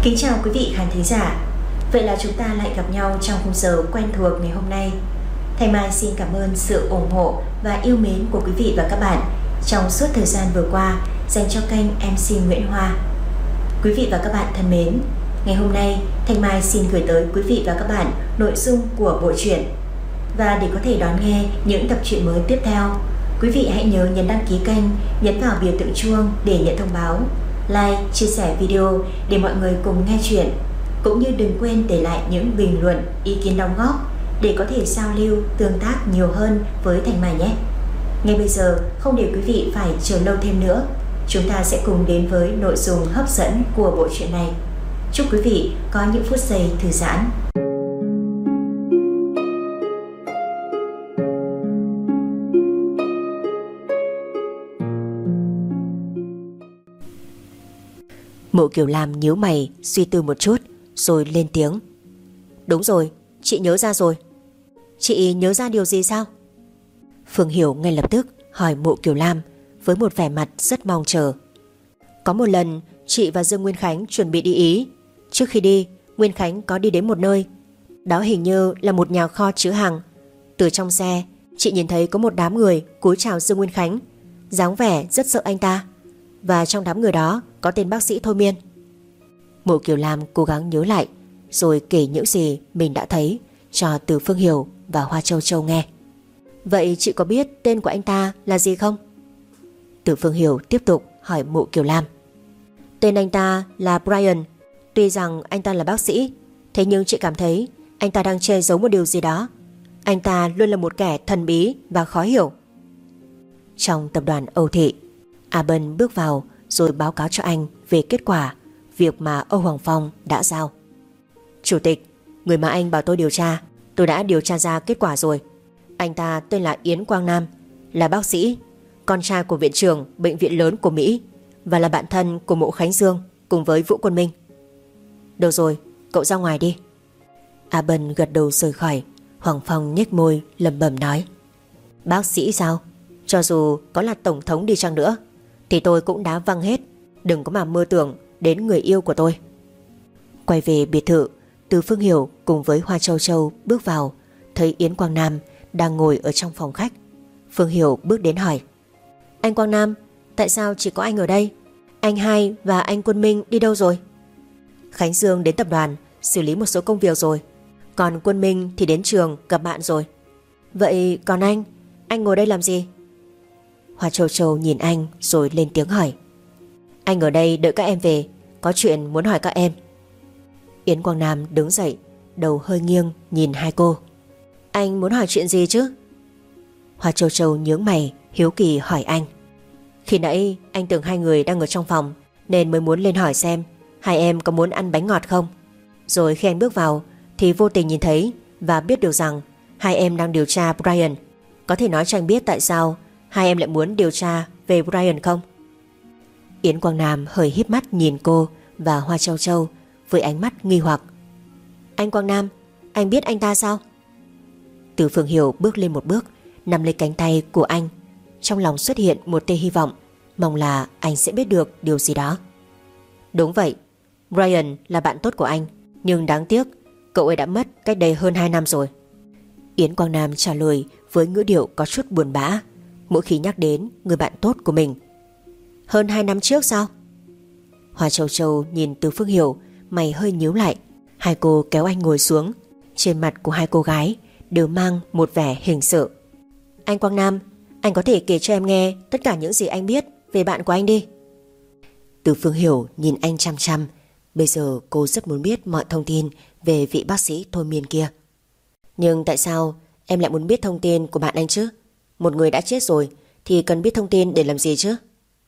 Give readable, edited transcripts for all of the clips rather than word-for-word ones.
Kính chào quý vị khán thính giả. Vậy là chúng ta lại gặp nhau trong khung giờ quen thuộc ngày hôm nay. Thanh Mai xin cảm ơn sự ủng hộ và yêu mến của quý vị và các bạn trong suốt thời gian vừa qua dành cho kênh MC Nguyễn Hoa. Quý vị và các bạn thân mến, ngày hôm nay Thanh Mai xin gửi tới quý vị và các bạn nội dung của bộ truyện. Và để có thể đón nghe những tập truyện mới tiếp theo, quý vị hãy nhớ nhấn đăng ký kênh, nhấn vào biểu tượng chuông để nhận thông báo, like, chia sẻ video để mọi người cùng nghe chuyện. Cũng như đừng quên để lại những bình luận, ý kiến đóng góp để có thể giao lưu, tương tác nhiều hơn với Thanh Mai nhé. Ngay bây giờ, không để quý vị phải chờ lâu thêm nữa, chúng ta sẽ cùng đến với nội dung hấp dẫn của bộ truyện này. Chúc quý vị có những phút giây thư giãn. Mộ Kiều Lam nhíu mày suy tư một chút rồi lên tiếng. Đúng rồi, chị nhớ ra rồi. Chị nhớ ra điều gì sao? Phương Hiểu ngay lập tức hỏi Mộ Kiều Lam với một vẻ mặt rất mong chờ. Có một lần chị và Dương Nguyên Khánh chuẩn bị đi Ý. Trước khi đi, Nguyên Khánh có đi đến một nơi. Đó hình như là một nhà kho chứa hàng. Từ trong xe, chị nhìn thấy có một đám người cúi chào Dương Nguyên Khánh, dáng vẻ rất sợ anh ta. Và trong đám người đó có tên bác sĩ thôi miên. Mộ Kiều Lam cố gắng nhớ lại rồi kể những gì mình đã thấy cho Từ Phương Hiểu và Hoa Châu Châu nghe. Vậy chị có biết tên của anh ta là gì không? Từ Phương Hiểu tiếp tục hỏi Mộ Kiều Lam. Tên anh ta là Brian. Tuy rằng anh ta là bác sĩ, thế nhưng chị cảm thấy anh ta đang che giấu một điều gì đó. Anh ta luôn là một kẻ thần bí và khó hiểu. Trong tập đoàn Âu Thị, A Bân bước vào rồi báo cáo cho anh về kết quả việc mà Âu Hoàng Phong đã giao. Chủ tịch, người mà anh bảo tôi điều tra, tôi đã điều tra ra kết quả rồi. Anh ta tên là Yến Quang Nam, là bác sĩ, con trai của viện trưởng bệnh viện lớn của Mỹ và là bạn thân của Mộ Khánh Dương cùng với Vũ Quân Minh. Được rồi, cậu ra ngoài đi. A Bân gật đầu rời khỏi. Hoàng Phong nhếch môi lẩm bẩm nói. Bác sĩ sao? Cho dù có là tổng thống đi chăng nữa thì tôi cũng đã văng hết. Đừng có mà mơ tưởng đến người yêu của tôi. Quay về biệt thự, Từ Phương Hiểu cùng với Hoa Châu Châu bước vào, thấy Yến Quang Nam đang ngồi ở trong phòng khách. Phương Hiểu bước đến hỏi. Anh Quang Nam, tại sao chỉ có anh ở đây? Anh Hai và anh Quân Minh đi đâu rồi? Khánh Dương đến tập đoàn xử lý một số công việc rồi, còn Quân Minh thì đến trường gặp bạn rồi. Vậy còn anh ngồi đây làm gì? Hoa Châu Châu nhìn anh rồi lên tiếng hỏi. Anh ở đây đợi các em về, có chuyện muốn hỏi các em. Yến Quang Nam đứng dậy, đầu hơi nghiêng nhìn hai cô. Anh muốn hỏi chuyện gì chứ? Hoa Châu Châu nhướng mày hiếu kỳ hỏi anh. Khi nãy anh tưởng hai người đang ở trong phòng nên mới muốn lên hỏi xem hai em có muốn ăn bánh ngọt không. Rồi khi anh bước vào thì vô tình nhìn thấy và biết được rằng hai em đang điều tra Brian. Có thể nói cho anh biết tại sao hai em lại muốn điều tra về Brian không? Yến Quang Nam hơi híp mắt nhìn cô và Hoa Châu Châu với ánh mắt nghi hoặc. Anh Quang Nam, anh biết anh ta sao? Từ Phương Hiểu bước lên một bước, nắm lấy cánh tay của anh. Trong lòng xuất hiện một tia hy vọng, mong là anh sẽ biết được điều gì đó. Đúng vậy, Brian là bạn tốt của anh, nhưng đáng tiếc cậu ấy đã mất cách đây hơn 2 năm rồi. Yến Quang Nam trả lời với ngữ điệu có chút buồn bã mỗi khi nhắc đến người bạn tốt của mình. Hơn 2 năm trước sao? Hoa Châu Châu nhìn Từ Phương Hiểu, mày hơi nhíu lại. Hai cô kéo anh ngồi xuống. Trên mặt của hai cô gái đều mang một vẻ hình sự. Anh Quang Nam, anh có thể kể cho em nghe tất cả những gì anh biết về bạn của anh đi. Từ Phương Hiểu nhìn anh chăm chăm. Bây giờ cô rất muốn biết mọi thông tin về vị bác sĩ thôi miên kia. Nhưng tại sao em lại muốn biết thông tin của bạn anh chứ? Một người đã chết rồi thì cần biết thông tin để làm gì chứ?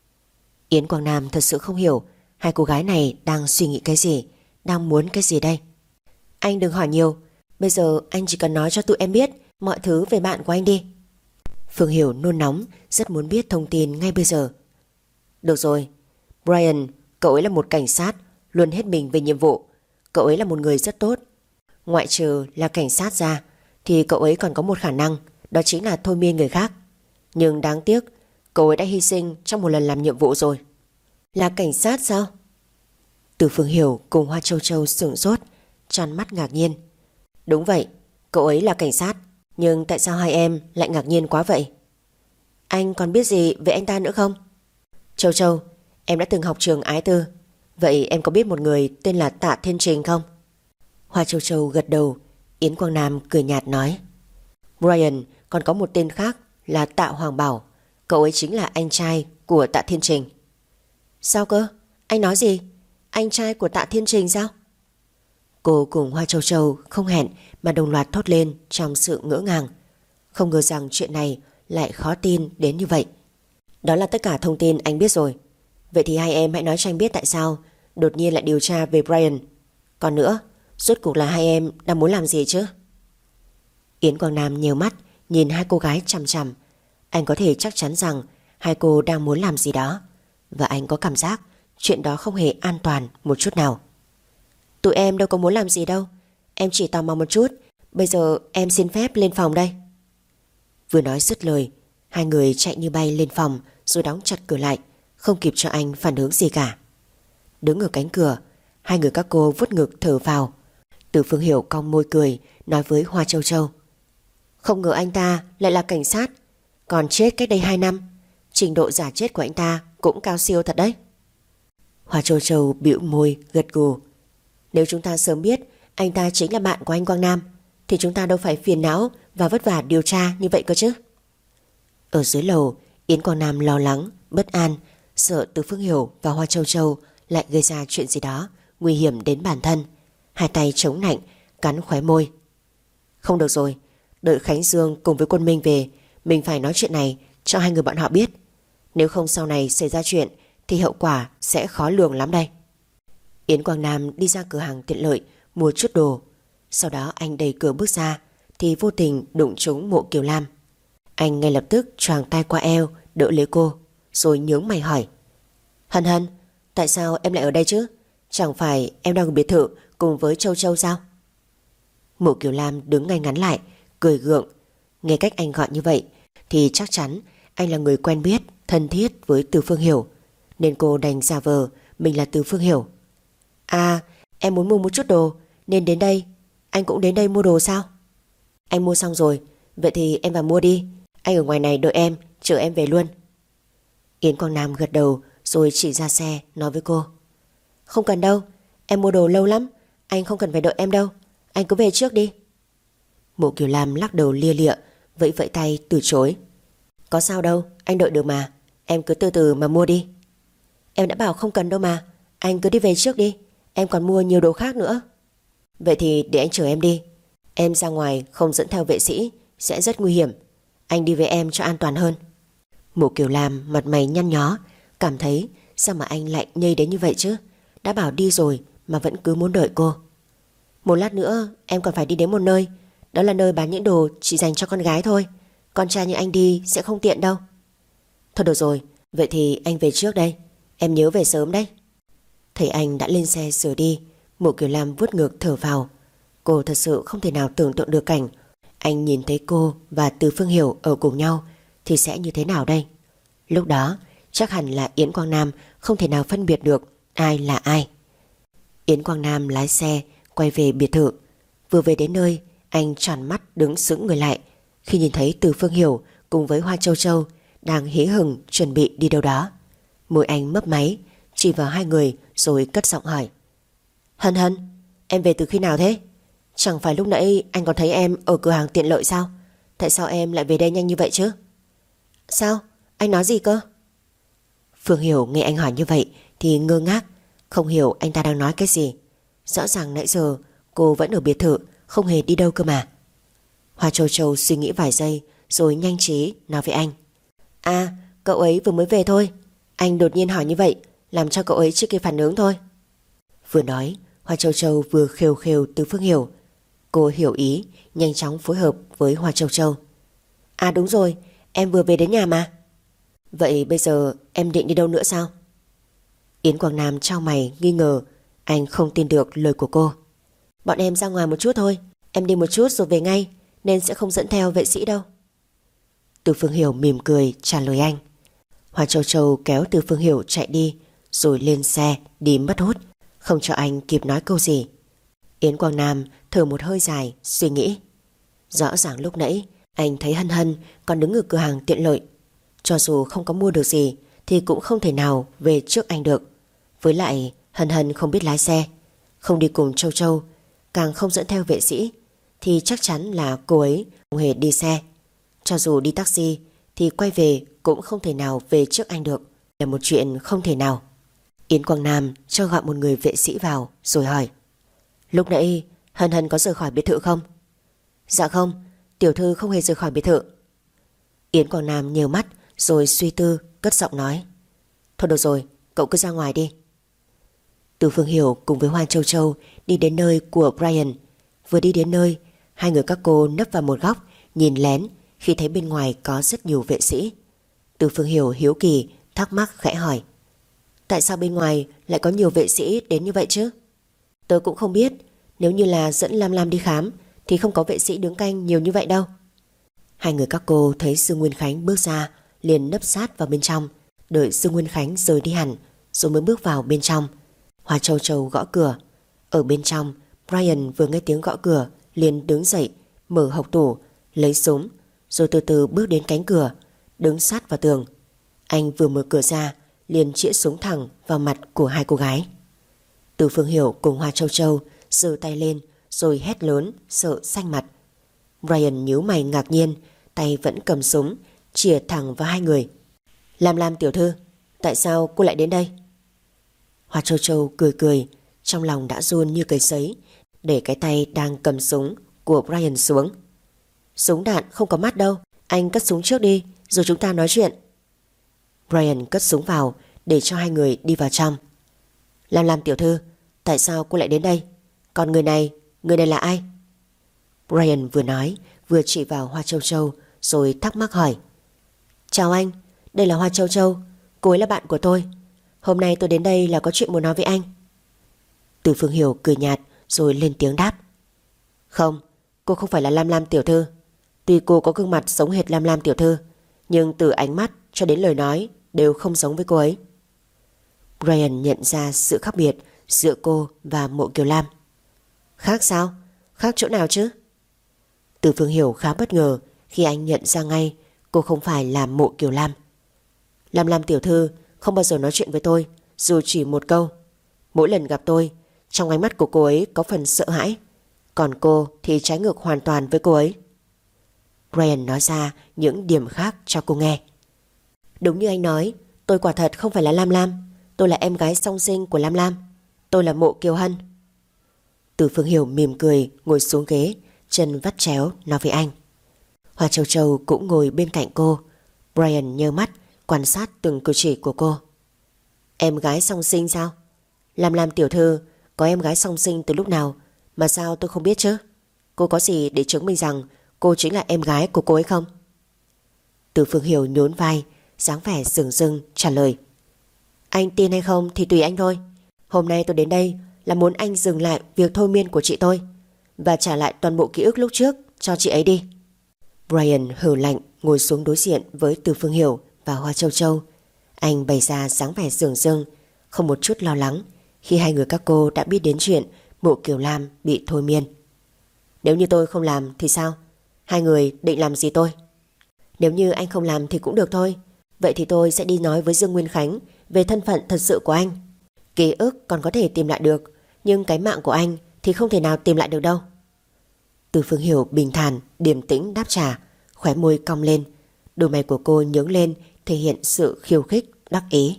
Yến Quang Nam thật sự không hiểu hai cô gái này đang suy nghĩ cái gì, đang muốn cái gì đây. Anh đừng hỏi nhiều, bây giờ anh chỉ cần nói cho tụi em biết mọi thứ về bạn của anh đi. Phương Hiểu nôn nóng, rất muốn biết thông tin ngay bây giờ. Được rồi, Brian, cậu ấy là một cảnh sát, luôn hết mình về nhiệm vụ. Cậu ấy là một người rất tốt. Ngoại trừ là cảnh sát ra thì cậu ấy còn có một khả năng, đó chính là thôi miên người khác. Nhưng đáng tiếc cậu ấy đã hy sinh trong một lần làm nhiệm vụ rồi. Là cảnh sát sao? Từ Phương Hiểu cùng Hoa Châu Châu sửng sốt, tròn mắt ngạc nhiên. Đúng vậy, cậu ấy là cảnh sát, nhưng tại sao hai em lại ngạc nhiên quá vậy? Anh còn biết gì về anh ta nữa không? Châu Châu, em đã từng học trường ái tư, vậy em có biết một người tên là Tạ Thiên Trình không? Hoa Châu Châu gật đầu. Yến Quang Nam cười nhạt nói, Brian còn có một tên khác là Tạ Hoàng Bảo, cậu ấy chính là anh trai của Tạ Thiên Trình. Sao cơ? Anh nói gì? Anh trai của Tạ Thiên Trình sao? Cô cùng Hoa Châu Châu không hẹn mà đồng loạt thốt lên trong sự ngỡ ngàng. Không ngờ rằng chuyện này lại khó tin đến như vậy. Đó là tất cả thông tin anh biết rồi. Vậy thì hai em hãy nói cho anh biết tại sao đột nhiên lại điều tra về Brian. Còn nữa, rốt cuộc là hai em đang muốn làm gì chứ? Yến Quang Nam nhíu mắt nhìn hai cô gái chằm chằm. Anh có thể chắc chắn rằng hai cô đang muốn làm gì đó, và anh có cảm giác chuyện đó không hề an toàn một chút nào. Tụi em đâu có muốn làm gì đâu, em chỉ tò mò một chút. Bây giờ em xin phép lên phòng đây. Vừa nói dứt lời, hai người chạy như bay lên phòng rồi đóng chặt cửa lại, không kịp cho anh phản ứng gì cả. Đứng ở cánh cửa, hai người các cô vuốt ngực thở vào. Từ Phương Hiểu cong môi cười, nói với Hoa Châu Châu, không ngờ anh ta lại là cảnh sát, còn chết cách đây 2 năm. Trình độ giả chết của anh ta cũng cao siêu thật đấy. Hoa Châu Châu bĩu môi gật gù. Nếu chúng ta sớm biết anh ta chính là bạn của anh Quang Nam thì chúng ta đâu phải phiền não và vất vả điều tra như vậy cơ chứ. Ở dưới lầu, Yến Quang Nam lo lắng, bất an, sợ Từ Phương Hiểu và Hoa Châu Châu lại gây ra chuyện gì đó nguy hiểm đến bản thân. Hai tay chống nạnh, cắn khóe môi. Không được rồi, đợi Khánh Dương cùng với Quân Minh về, mình phải nói chuyện này cho hai người bọn họ biết. Nếu không sau này xảy ra chuyện thì hậu quả sẽ khó lường lắm đây. Yến Quang Nam đi ra cửa hàng tiện lợi mua chút đồ. Sau đó anh đẩy cửa bước ra thì vô tình đụng trúng Mộ Kiều Lam. Anh ngay lập tức choàng tay qua eo đỡ lấy cô, rồi nhướng mày hỏi, Hân Hân, tại sao em lại ở đây chứ? Chẳng phải em đang ở biệt thự cùng với Châu Châu sao? Mộ Kiều Lam đứng ngay ngắn lại, cười gượng. Nghe cách anh gọi như vậy thì chắc chắn anh là người quen biết, thân thiết với Từ Phương Hiểu, nên cô đành giả vờ mình là Từ Phương Hiểu. À, em muốn mua một chút đồ nên đến đây. Anh cũng đến đây mua đồ sao? Anh mua xong rồi, vậy thì em vào mua đi. Anh ở ngoài này đợi em, chờ em về luôn. Yến Quang Nam gật đầu rồi chỉ ra xe nói với cô, không cần đâu, em mua đồ lâu lắm, anh không cần phải đợi em đâu, anh cứ về trước đi. Mộ Kiều Lam lắc đầu lia lịa, vẫy vẫy tay từ chối. Có sao đâu, anh đợi được mà, em cứ từ từ mà mua đi. Em đã bảo không cần đâu mà, anh cứ đi về trước đi, em còn mua nhiều đồ khác nữa. Vậy thì để anh chở em đi. Em ra ngoài không dẫn theo vệ sĩ sẽ rất nguy hiểm, anh đi với em cho an toàn hơn. Mộ Kiều Lam mặt mày nhăn nhó, cảm thấy sao mà anh lại nhây đến như vậy chứ. Đã bảo đi rồi mà vẫn cứ muốn đợi cô. Một lát nữa em còn phải đi đến một nơi, đó là nơi bán những đồ chỉ dành cho con gái thôi, con trai như anh đi sẽ không tiện đâu. Thôi được rồi, vậy thì anh về trước đây, em nhớ về sớm đấy. Thấy anh đã lên xe sửa đi, Mộ Kiều Lam vuốt ngược thở vào. Cô thật sự không thể nào tưởng tượng được cảnh anh nhìn thấy cô và Từ Phương Hiểu ở cùng nhau thì sẽ như thế nào đây. Lúc đó chắc hẳn là Yến Quang Nam không thể nào phân biệt được ai là ai. Yến Quang Nam lái xe quay về biệt thự. Vừa về đến nơi, anh tròn mắt đứng sững người lại khi nhìn thấy Từ Phương Hiểu cùng với Hoa Châu Châu đang hí hửng chuẩn bị đi đâu đó. Môi anh mấp máy, chỉ vào hai người rồi cất giọng hỏi, Hân Hân, em về từ khi nào thế? Chẳng phải lúc nãy anh còn thấy em ở cửa hàng tiện lợi sao? Tại sao em lại về đây nhanh như vậy chứ? Sao? Anh nói gì cơ? Phương Hiểu nghe anh hỏi như vậy thì ngơ ngác, không hiểu anh ta đang nói cái gì. Rõ ràng nãy giờ cô vẫn ở biệt thự, không hề đi đâu cơ mà. Hoa Châu Châu suy nghĩ vài giây rồi nhanh trí nói với anh, À, cậu ấy vừa mới về thôi. Anh đột nhiên hỏi như vậy làm cho cậu ấy chưa kịp phản ứng thôi. Vừa nói, Hoa Châu Châu vừa khều khều Từ Phương Hiểu. Cô hiểu ý, nhanh chóng phối hợp với Hoa Châu Châu. À đúng rồi, em vừa về đến nhà mà. Vậy bây giờ em định đi đâu nữa sao? Yến Quang Nam chau mày nghi ngờ, anh không tin được lời của cô. Bọn em ra ngoài một chút thôi, em đi một chút rồi về ngay, nên sẽ không dẫn theo vệ sĩ đâu. Từ Phương Hiểu mỉm cười trả lời anh. Hoa Châu Châu kéo Từ Phương Hiểu chạy đi rồi lên xe đi mất hút, không cho anh kịp nói câu gì. Yến Quang Nam thở một hơi dài, suy nghĩ. Rõ ràng lúc nãy anh thấy Hân Hân còn đứng ở cửa hàng tiện lợi. Cho dù không có mua được gì thì cũng không thể nào về trước anh được. Với lại Hân Hân không biết lái xe, không đi cùng Châu Châu, càng không dẫn theo vệ sĩ, thì chắc chắn là cô ấy không hề đi xe. Cho dù đi taxi thì quay về cũng không thể nào về trước anh được, là một chuyện không thể nào. Yến Quang Nam cho gọi một người vệ sĩ vào rồi hỏi: Lúc nãy Hân Hân có rời khỏi biệt thự không? Dạ không, tiểu thư không hề rời khỏi biệt thự. Yến Quang Nam nhíu mắt rồi suy tư, cất giọng nói: Thôi được rồi, cậu cứ ra ngoài đi. Từ Phương Hiểu cùng với Hoa Châu Châu đi đến nơi của Brian. Vừa đi đến nơi, hai người các cô nấp vào một góc nhìn lén khi thấy bên ngoài có rất nhiều vệ sĩ. Từ Phương Hiểu hiếu kỳ thắc mắc khẽ hỏi: Tại sao bên ngoài lại có nhiều vệ sĩ đến như vậy chứ? Tớ cũng không biết, nếu như là dẫn Lam Lam đi khám thì không có vệ sĩ đứng canh nhiều như vậy đâu. Hai người các cô thấy Dương Nguyên Khánh bước ra liền nấp sát vào bên trong, đợi Dương Nguyên Khánh rời đi hẳn rồi mới bước vào bên trong. Hoa Châu Châu gõ cửa. Ở bên trong, Brian vừa nghe tiếng gõ cửa liền đứng dậy, mở hộc tủ, lấy súng, rồi từ từ bước đến cánh cửa, đứng sát vào tường. Anh vừa mở cửa ra liền chĩa súng thẳng vào mặt của hai cô gái. Từ Phương Hiểu cùng Hoa Châu Châu giơ tay lên rồi hét lớn, sợ xanh mặt. Brian nhíu mày ngạc nhiên, tay vẫn cầm súng chĩa thẳng vào hai người. Lam Lam tiểu thư, tại sao cô lại đến đây? Hoa Châu Châu cười cười, trong lòng đã run như cầy sấy, để cái tay đang cầm súng của Brian xuống. Súng đạn không có mắt đâu, anh cất súng trước đi rồi chúng ta nói chuyện. Brian cất súng vào để cho hai người đi vào trong. Lam Lam tiểu thư, tại sao cô lại đến đây? Còn người này là ai? Brian vừa nói vừa chỉ vào Hoa Châu Châu rồi thắc mắc hỏi: Chào anh, đây là Hoa Châu Châu, cô ấy là bạn của tôi. Hôm nay tôi đến đây là có chuyện muốn nói với anh. Từ Phương Hiểu cười nhạt rồi lên tiếng đáp: Không, cô không phải là Lam Lam tiểu thư. Tuy cô có gương mặt giống hệt Lam Lam tiểu thư, nhưng từ ánh mắt cho đến lời nói đều không giống với cô ấy. Brian nhận ra sự khác biệt giữa cô và Mộ Kiều Lam. Khác sao? Khác chỗ nào chứ? Từ Phương Hiểu khá bất ngờ khi anh nhận ra ngay cô không phải là Mộ Kiều Lam. Lam Lam tiểu thư không bao giờ nói chuyện với tôi, dù chỉ một câu. Mỗi lần gặp tôi, trong ánh mắt của cô ấy có phần sợ hãi, còn cô thì trái ngược hoàn toàn với cô ấy. Brian nói ra những điểm khác cho cô nghe. Đúng như anh nói, tôi quả thật không phải là Lam Lam. Tôi là em gái song sinh của Lam Lam. Tôi là Mộ Kiều Hân. Từ Phương Hiểu mỉm cười ngồi xuống ghế, chân vắt chéo nói với anh. Hoa Châu Châu cũng ngồi bên cạnh cô. Brian nhớ mắt quan sát từng cử chỉ của cô. Em gái song sinh sao? Lam Lam tiểu thư có em gái song sinh từ lúc nào mà sao tôi không biết chứ? Cô có gì để chứng minh rằng cô chính là em gái của cô ấy không? Từ Phương Hiểu nhún vai, dáng vẻ dửng dưng trả lời. Anh tin hay không thì tùy anh thôi. Hôm nay tôi đến đây là muốn anh dừng lại việc thôi miên của chị tôi và trả lại toàn bộ ký ức lúc trước cho chị ấy đi. Brian hừ lạnh ngồi xuống đối diện với Từ Phương Hiểu và Hoa Châu Châu. Anh bày ra dáng vẻ dửng dưng, không một chút lo lắng khi hai người các cô đã biết đến chuyện Mộ Kiều Lam bị thôi miên. Nếu như tôi không làm thì sao? Hai người định làm gì tôi? Nếu như anh không làm thì cũng được thôi. Vậy thì tôi sẽ đi nói với Dương Nguyên Khánh về thân phận thật sự của anh. Ký ức còn có thể tìm lại được, nhưng cái mạng của anh thì không thể nào tìm lại được đâu. Từ Phương Hiểu bình thản, điềm tĩnh đáp trả, khóe môi cong lên. Đôi mày của cô nhướng lên thể hiện sự khiêu khích, đắc ý.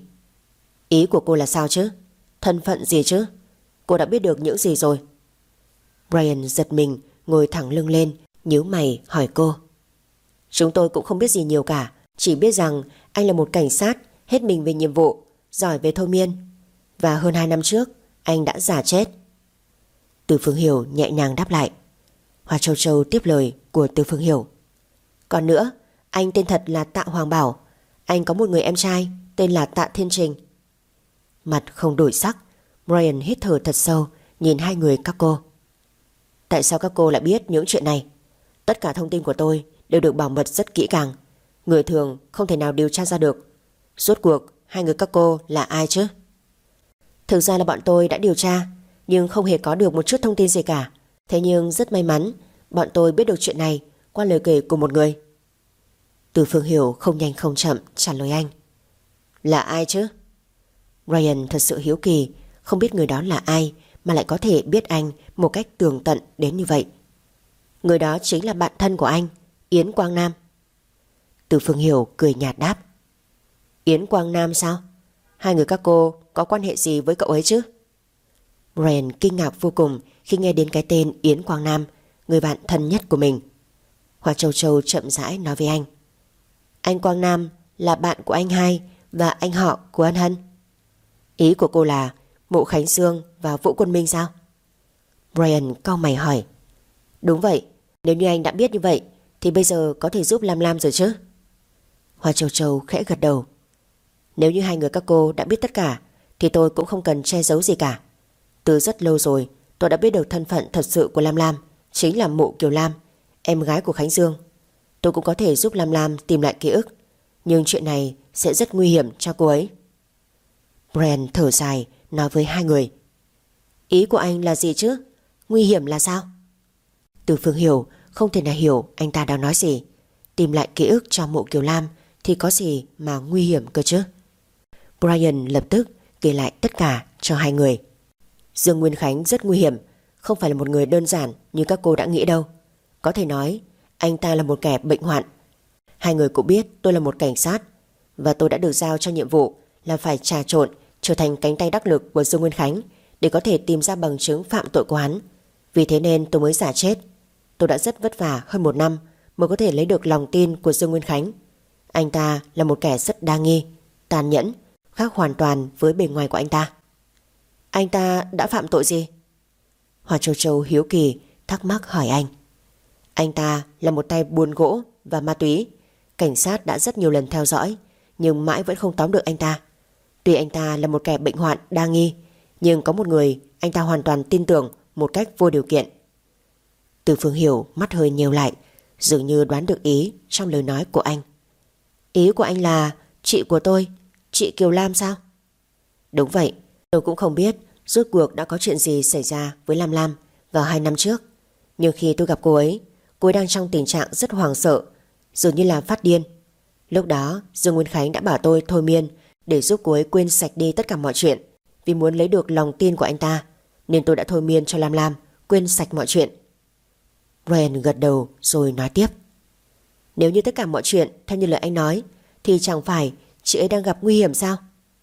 Ý của cô là sao chứ? Thân phận gì chứ? Cô đã biết được những gì rồi? Brian giật mình, ngồi thẳng lưng lên, nhíu mày hỏi cô. Chúng tôi cũng không biết gì nhiều cả, chỉ biết rằng anh là một cảnh sát hết mình về nhiệm vụ, giỏi về thôi miên. Và hơn 2 năm trước anh đã giả chết. Từ Phương Hiểu nhẹ nhàng đáp lại. Hoa Châu Châu tiếp lời của Từ Phương Hiểu. Còn nữa, anh tên thật là Tạ Hoàng Bảo. Anh có một người em trai tên là Tạ Thiên Trình. Mặt không đổi sắc, Brian hít thở thật sâu, nhìn hai người các cô. Tại sao các cô lại biết những chuyện này? Tất cả thông tin của tôi đều được bảo mật rất kỹ càng, người thường không thể nào điều tra ra được. Rốt cuộc hai người các cô là ai chứ? Thực ra là bọn tôi đã điều tra, nhưng không hề có được một chút thông tin gì cả. Thế nhưng rất may mắn, bọn tôi biết được chuyện này qua lời kể của một người. Từ Phương Hiểu không nhanh không chậm trả lời anh. Là ai chứ? Ryan thật sự hiếu kỳ, không biết người đó là ai mà lại có thể biết anh một cách tường tận đến như vậy. Người đó chính là bạn thân của anh, Yến Quang Nam. Từ Phương Hiểu cười nhạt đáp. Yến Quang Nam sao? Hai người các cô có quan hệ gì với cậu ấy chứ? Ryan kinh ngạc vô cùng khi nghe đến cái tên Yến Quang Nam, người bạn thân nhất của mình. Hoa Châu Châu chậm rãi nói với anh. Anh Quang Nam là bạn của anh hai và anh họ của Ân Hân. Ý của cô là Mộ Khánh Dương và Vũ Quân Minh sao? Brian cau mày hỏi. Đúng vậy, nếu như anh đã biết như vậy thì bây giờ có thể giúp Lam Lam rồi chứ? Hoa Châu Châu khẽ gật đầu. Nếu như hai người các cô đã biết tất cả thì tôi cũng không cần che giấu gì cả. Từ rất lâu rồi tôi đã biết được thân phận thật sự của Lam Lam chính là Mộ Kiều Lam, em gái của Khánh Dương. Tôi cũng có thể giúp Lam Lam tìm lại ký ức, nhưng chuyện này sẽ rất nguy hiểm cho cô ấy. Brian thở dài nói với hai người. Ý của anh là gì chứ? Nguy hiểm là sao? Từ Phương Hiểu không thể nào hiểu anh ta đang nói gì. Tìm lại ký ức cho Mộ Kiều Lam thì có gì mà nguy hiểm cơ chứ? Brian lập tức kể lại tất cả cho hai người. Dương Nguyên Khánh rất nguy hiểm, không phải là một người đơn giản như các cô đã nghĩ đâu. Có thể nói anh ta là một kẻ bệnh hoạn. Hai người cũng biết tôi là một cảnh sát, và tôi đã được giao cho nhiệm vụ là phải trà trộn trở thành cánh tay đắc lực của Dương Nguyên Khánh để có thể tìm ra bằng chứng phạm tội của hắn. Vì thế nên tôi mới giả chết. Tôi đã rất vất vả hơn 1 năm mới có thể lấy được lòng tin của Dương Nguyên Khánh. Anh ta là một kẻ rất đa nghi, tàn nhẫn, khác hoàn toàn với bề ngoài của anh ta. Anh ta đã phạm tội gì? Hoa Châu Châu hiếu kỳ thắc mắc hỏi anh. Anh ta là một tay buôn gỗ và ma túy. Cảnh sát đã rất nhiều lần theo dõi nhưng mãi vẫn không tóm được anh ta. Tuy anh ta là một kẻ bệnh hoạn đa nghi, nhưng có một người anh ta hoàn toàn tin tưởng một cách vô điều kiện. Từ Phương Hiểu mắt hơi nheo lại, dường như đoán được ý trong lời nói của anh. Ý của anh là chị của tôi, chị Kiều Lam sao? Đúng vậy, tôi cũng không biết rốt cuộc đã có chuyện gì xảy ra với Lam Lam vào 2 năm trước. Nhưng khi tôi gặp cô ấy đang trong tình trạng rất hoảng sợ, dường như là phát điên. Lúc đó Dương Nguyên Khánh đã bảo tôi thôi miên để giúp cô ấy quên sạch đi tất cả mọi chuyện. Vì muốn lấy được lòng tin của anh ta nên tôi đã thôi miên cho Lam Lam quên sạch mọi chuyện. Ryan gật đầu rồi nói tiếp. Nếu như tất cả mọi chuyện theo như lời anh nói thì chẳng phải chị ấy đang gặp nguy hiểm sao?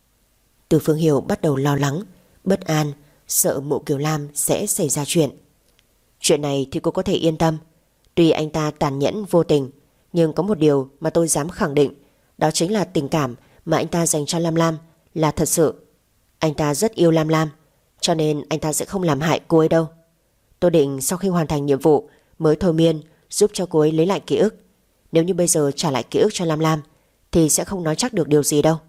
Từ Phương Hiểu bắt đầu lo lắng, bất an, sợ Mộ Kiều Lam sẽ xảy ra chuyện. Chuyện này thì cô có thể yên tâm. Tuy anh ta tàn nhẫn vô tình, nhưng có một điều mà tôi dám khẳng định, đó chính là tình cảm mà anh ta dành cho Lam Lam là thật sự. Anh ta rất yêu Lam Lam, cho nên anh ta sẽ không làm hại cô ấy đâu. Tôi định sau khi hoàn thành nhiệm vụ mới thôi miên giúp cho cô ấy lấy lại ký ức. Nếu như bây giờ trả lại ký ức cho Lam Lam thì sẽ không nói chắc được điều gì đâu.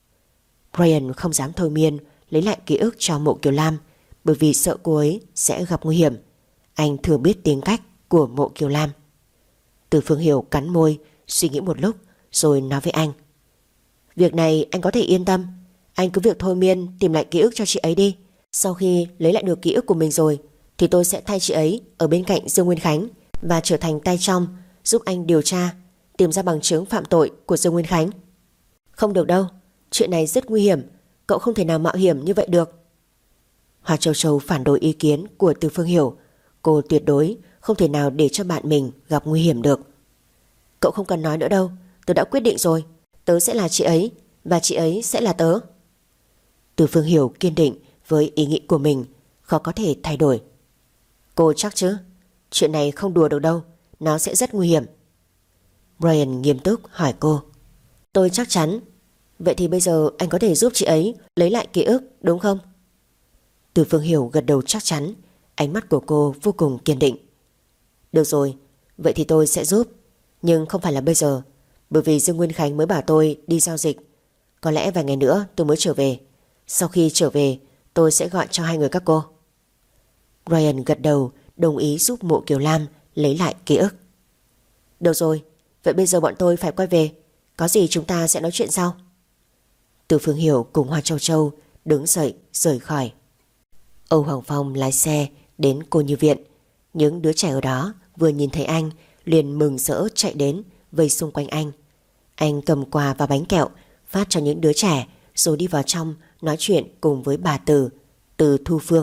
Brian không dám thôi miên lấy lại ký ức cho Mộ Kiều Lam bởi vì sợ cô ấy sẽ gặp nguy hiểm. Anh thừa biết tính cách của Mộ Kiều Lam. Từ Phương Hiểu cắn môi suy nghĩ một lúc rồi nói với anh. Việc này anh có thể yên tâm. Anh cứ việc thôi miên tìm lại ký ức cho chị ấy đi. Sau khi lấy lại được ký ức của mình rồi thì tôi sẽ thay chị ấy ở bên cạnh Dương Nguyên Khánh và trở thành tay trong giúp anh điều tra, tìm ra bằng chứng phạm tội của Dương Nguyên Khánh. Không được đâu, chuyện này rất nguy hiểm. Cậu không thể nào mạo hiểm như vậy được. Hoa Châu Châu phản đối ý kiến của Từ Phương Hiểu. Cô tuyệt đối không thể nào để cho bạn mình gặp nguy hiểm được. Cậu không cần nói nữa đâu, tôi đã quyết định rồi. Tớ sẽ là chị ấy và chị ấy sẽ là tớ. Từ Phương Hiểu kiên định với ý nghĩ của mình, khó có thể thay đổi. Cô chắc chứ? Chuyện này không đùa được đâu, nó sẽ rất nguy hiểm. Brian nghiêm túc hỏi cô. Tôi chắc chắn. Vậy thì bây giờ anh có thể giúp chị ấy lấy lại ký ức đúng không? Từ Phương Hiểu gật đầu chắc chắn. Ánh mắt của cô vô cùng kiên định. Được rồi, vậy thì tôi sẽ giúp. Nhưng không phải là bây giờ, bởi vì Dương Nguyên Khánh mới bảo tôi đi giao dịch. Có lẽ vài ngày nữa tôi mới trở về. Sau khi trở về tôi sẽ gọi cho hai người các cô. Ryan gật đầu đồng ý giúp Mộ Kiều Lam lấy lại ký ức. Được rồi, vậy bây giờ bọn tôi phải quay về. Có gì chúng ta sẽ nói chuyện sau. Từ Phương Hiểu cùng Hoa Châu Châu đứng dậy rời khỏi. Âu Hoàng Phong lái xe đến cô nhi viện. Những đứa trẻ ở đó vừa nhìn thấy anh liền mừng rỡ chạy đến vây xung quanh anh. Anh cầm quà và bánh kẹo phát cho những đứa trẻ, rồi đi vào trong nói chuyện cùng với bà Từ Thu Phương.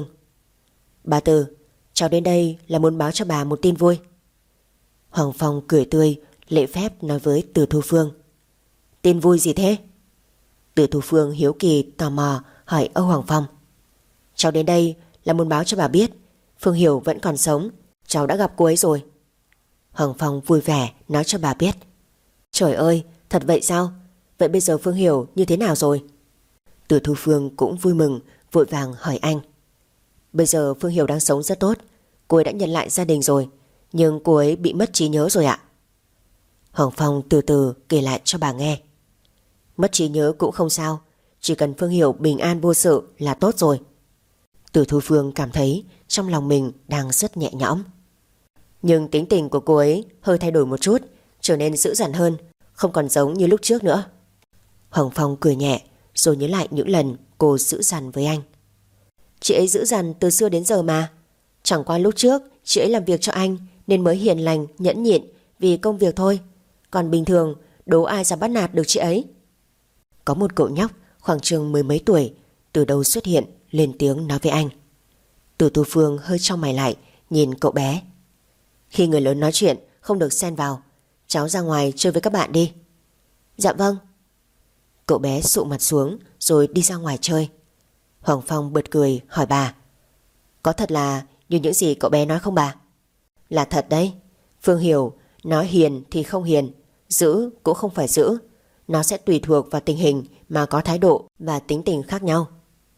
Bà Từ, cháu đến đây là muốn báo cho bà một tin vui. Hoàng Phong cười tươi lễ phép nói với Từ Thu Phương. Tin vui gì thế? Từ Thu Phương hiếu kỳ tò mò hỏi Âu Hoàng Phong. Cháu đến đây là muốn báo cho bà biết Phương Hiểu vẫn còn sống. Cháu đã gặp cô ấy rồi. Hoàng Phong vui vẻ nói cho bà biết. Trời ơi, thật vậy sao? Vậy bây giờ Phương Hiểu như thế nào rồi? Từ Thu Phương cũng vui mừng vội vàng hỏi anh. Bây giờ Phương Hiểu đang sống rất tốt. Cô ấy đã nhận lại gia đình rồi, nhưng cô ấy bị mất trí nhớ rồi ạ. Hoàng Phong từ từ kể lại cho bà nghe. Mất trí nhớ cũng không sao, chỉ cần Phương Hiểu bình an vô sự là tốt rồi. Từ Thu Phương cảm thấy trong lòng mình đang rất nhẹ nhõm. Nhưng tính tình của cô ấy hơi thay đổi một chút, trở nên dữ dằn hơn, không còn giống như lúc trước nữa. Hoàng Phong cười nhẹ rồi nhớ lại những lần cô dữ dằn với anh. Chị ấy dữ dằn từ xưa đến giờ mà. Chẳng qua lúc trước chị ấy làm việc cho anh nên mới hiền lành nhẫn nhịn vì công việc thôi. Còn bình thường đố ai dám bắt nạt được chị ấy. Có một cậu nhóc khoảng chừng mười mấy tuổi từ đâu xuất hiện lên tiếng nói với anh. Từ Thu Phương hơi chau mày lại nhìn cậu bé. Khi người lớn nói chuyện không được xen vào. Cháu ra ngoài chơi với các bạn đi. Dạ vâng. Cậu bé sụ mặt xuống rồi đi ra ngoài chơi. Hoàng Phong bật cười hỏi bà. Có thật là như những gì cậu bé nói không bà? Là thật đấy. Phương Hiểu nói hiền thì không hiền, giữ cũng không phải giữ. Nó sẽ tùy thuộc vào tình hình mà có thái độ và tính tình khác nhau.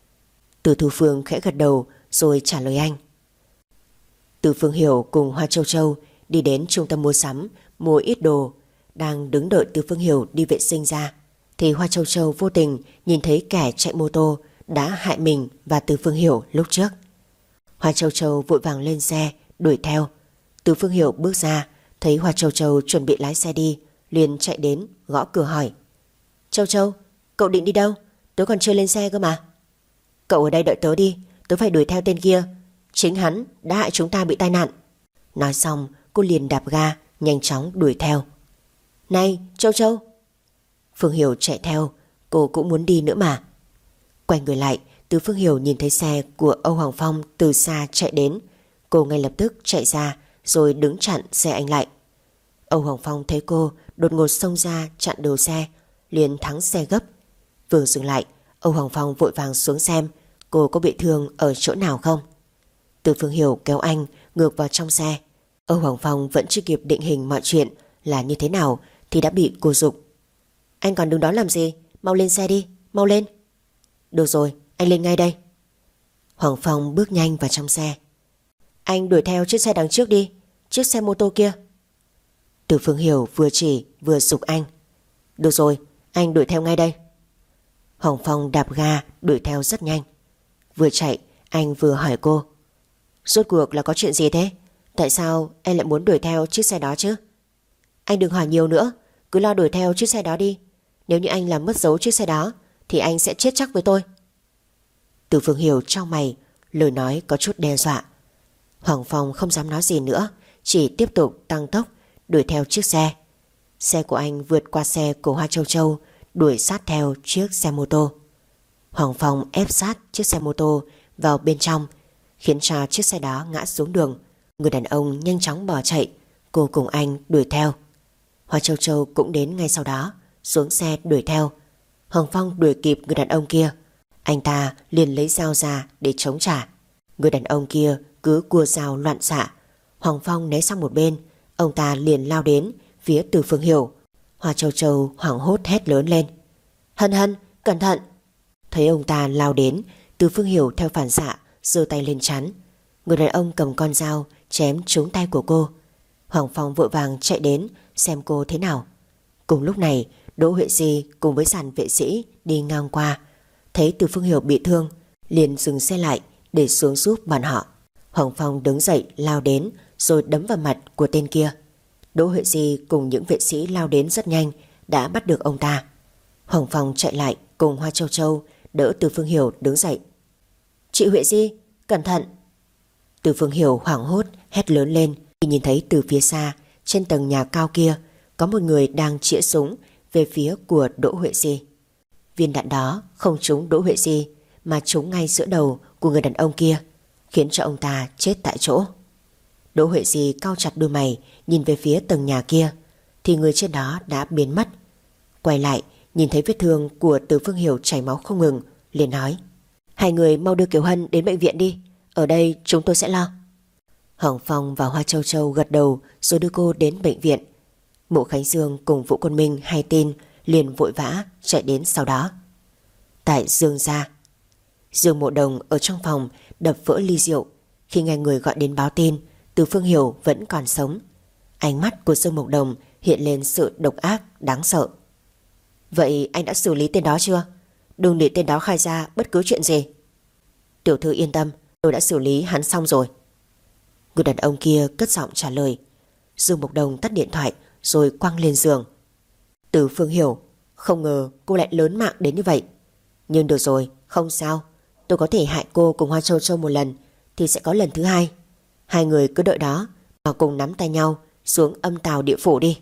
Từ Thu Phương khẽ gật đầu rồi trả lời anh. Từ Phương Hiểu cùng Hoa Châu Châu đi đến trung tâm mua sắm mua ít đồ. Đang đứng đợi Từ Phương Hiểu đi vệ sinh ra thì Hoa Châu Châu vô tình nhìn thấy kẻ chạy mô tô đã hại mình và Từ Phương Hiểu lúc trước. Hoa Châu Châu vội vàng lên xe đuổi theo. Từ Phương Hiểu bước ra thấy Hoa Châu Châu chuẩn bị lái xe đi, liền chạy đến gõ cửa hỏi. Châu Châu, cậu định đi đâu? Tớ còn chưa lên xe cơ mà. Cậu ở đây đợi tớ đi, tớ phải đuổi theo tên kia. Chính hắn đã hại chúng ta bị tai nạn. Nói xong cô liền đạp ga nhanh chóng đuổi theo. Này Châu Châu. Phương Hiểu chạy theo, cô cũng muốn đi nữa mà. Quay người lại, Từ Phương Hiểu nhìn thấy xe của Âu Hoàng Phong từ xa chạy đến. Cô ngay lập tức chạy ra rồi đứng chặn xe anh lại. Âu Hoàng Phong thấy cô đột ngột xông ra chặn đầu xe, liền thắng xe gấp. Vừa dừng lại, Âu Hoàng Phong vội vàng xuống xem cô có bị thương ở chỗ nào không. Từ Phương Hiểu kéo anh ngược vào trong xe. Âu Hoàng Phong vẫn chưa kịp định hình mọi chuyện là như thế nào thì đã bị cô giục. Anh còn đứng đó làm gì? Mau lên xe đi, mau lên. Được rồi, anh lên ngay đây. Hoàng Phong bước nhanh vào trong xe. Anh đuổi theo chiếc xe đằng trước đi, chiếc xe mô tô kia. Từ Phương Hiểu vừa chỉ vừa giục anh. Được rồi, anh đuổi theo ngay đây. Hoàng Phong đạp ga đuổi theo rất nhanh. Vừa chạy anh vừa hỏi cô. Rốt cuộc là có chuyện gì thế? Tại sao em lại muốn đuổi theo chiếc xe đó chứ? Anh đừng hỏi nhiều nữa, cứ lo đuổi theo chiếc xe đó đi. Nếu như anh làm mất dấu chiếc xe đó thì anh sẽ chết chắc với tôi. Từ Phương Hiểu trao mày, lời nói có chút đe dọa. Hoàng Phong không dám nói gì nữa, chỉ tiếp tục tăng tốc đuổi theo chiếc xe. Xe của anh vượt qua xe của Hoa Châu Châu, đuổi sát theo chiếc xe mô tô. Hoàng Phong ép sát chiếc xe mô tô vào bên trong, khiến cho chiếc xe đó ngã xuống đường. Người đàn ông nhanh chóng bỏ chạy. Cô cùng anh đuổi theo. Hoa Châu Châu cũng đến ngay sau đó, xuống xe đuổi theo. Hoàng Phong đuổi kịp người đàn ông kia. Anh ta liền lấy dao ra để chống trả. Người đàn ông kia cứ cua dao loạn xạ. Hoàng Phong né sang một bên. Ông ta liền lao đến phía Từ Phương Hiểu. Hoa Châu Châu hoảng hốt hét lớn lên. Hân Hân, cẩn thận. Thấy ông ta lao đến, Từ Phương Hiểu theo phản xạ giơ tay lên chắn. Người đàn ông cầm con dao chém trúng tay của cô. Hoàng Phong vội vàng chạy đến xem cô thế nào. Cùng lúc này Đỗ Huệ Di cùng với dàn vệ sĩ đi ngang qua, thấy Từ Phương Hiểu bị thương liền dừng xe lại để xuống giúp bọn họ. Hoàng Phong đứng dậy lao đến rồi đấm vào mặt của tên kia. Đỗ Huệ Di cùng những vệ sĩ lao đến rất nhanh, đã bắt được ông ta. Hoàng Phong chạy lại cùng Hoa Châu Châu đỡ Từ Phương Hiểu đứng dậy. Chị Huệ Di, cẩn thận. Từ Phương Hiểu hoảng hốt hét lớn lên khi nhìn thấy từ phía xa, trên tầng nhà cao kia có một người đang chĩa súng về phía của Đỗ Huệ Di. Viên đạn đó không trúng Đỗ Huệ Di mà trúng ngay giữa đầu của người đàn ông kia, khiến cho ông ta chết tại chỗ. Đỗ Huệ Di cau chặt đôi mày nhìn về phía tầng nhà kia thì người trên đó đã biến mất. Quay lại nhìn thấy vết thương của Từ Phương Hiểu chảy máu không ngừng, liền nói: Hai người mau đưa Kiều Hân đến bệnh viện đi, ở đây chúng tôi sẽ lo. Hồng Phong và Hoa Châu Châu gật đầu rồi đưa cô đến bệnh viện. Mộ Khánh Dương cùng Vũ Quân Minh hay tin liền vội vã chạy đến sau đó. Tại Dương gia, Dương Mộ Đồng ở trong phòng đập vỡ ly rượu khi nghe người gọi đến báo tin Từ Phương Hiểu vẫn còn sống. Ánh mắt của Dương Mộ Đồng hiện lên sự độc ác đáng sợ. Vậy anh đã xử lý tên đó chưa? Đừng để tên đó khai ra bất cứ chuyện gì. Tiểu thư yên tâm, tôi đã xử lý hắn xong rồi. Người đàn ông kia cất giọng trả lời. Dương Mộc Đồng tắt điện thoại rồi quăng lên giường. Từ Phương Hiểu, không ngờ cô lại lớn mạng đến như vậy. Nhưng được rồi, không sao. Tôi có thể hại cô cùng Hoa Châu Châu một lần thì sẽ có lần thứ hai. Hai người cứ đợi đó mà cùng nắm tay nhau xuống âm tào địa phủ đi.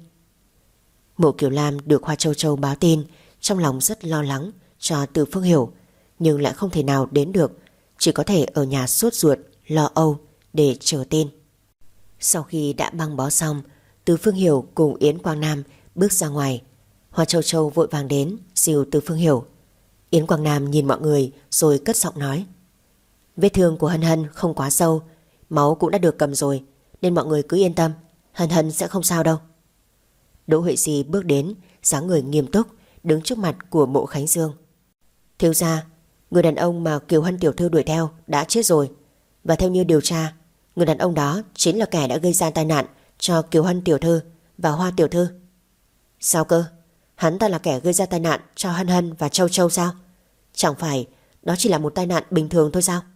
Mộ Kiều Lam được Hoa Châu Châu báo tin, trong lòng rất lo lắng cho Từ Phương Hiểu, nhưng lại không thể nào đến được, chỉ có thể ở nhà sốt ruột lo âu để chờ tin. Sau khi đã băng bó xong, Từ Phương Hiểu cùng Yến Quang Nam bước ra ngoài. Hoa Châu Châu vội vàng đến dìu Từ Phương Hiểu. Yến Quang Nam nhìn mọi người rồi cất giọng nói: Vết thương của Hân Hân không quá sâu, máu cũng đã được cầm rồi, nên mọi người cứ yên tâm, Hân Hân sẽ không sao đâu. Đỗ Huệ Di bước đến, dáng người nghiêm túc, đứng trước mặt của Mộ Khánh Dương. Thiếu gia, người đàn ông mà Kiều Hân tiểu thư đuổi theo đã chết rồi, và theo như điều tra, người đàn ông đó chính là kẻ đã gây ra tai nạn cho Kiều Hân tiểu thư và Hoa tiểu thư. Sao cơ? Hắn ta là kẻ gây ra tai nạn cho Hân Hân và Châu Châu sao? Chẳng phải đó chỉ là một tai nạn bình thường thôi sao?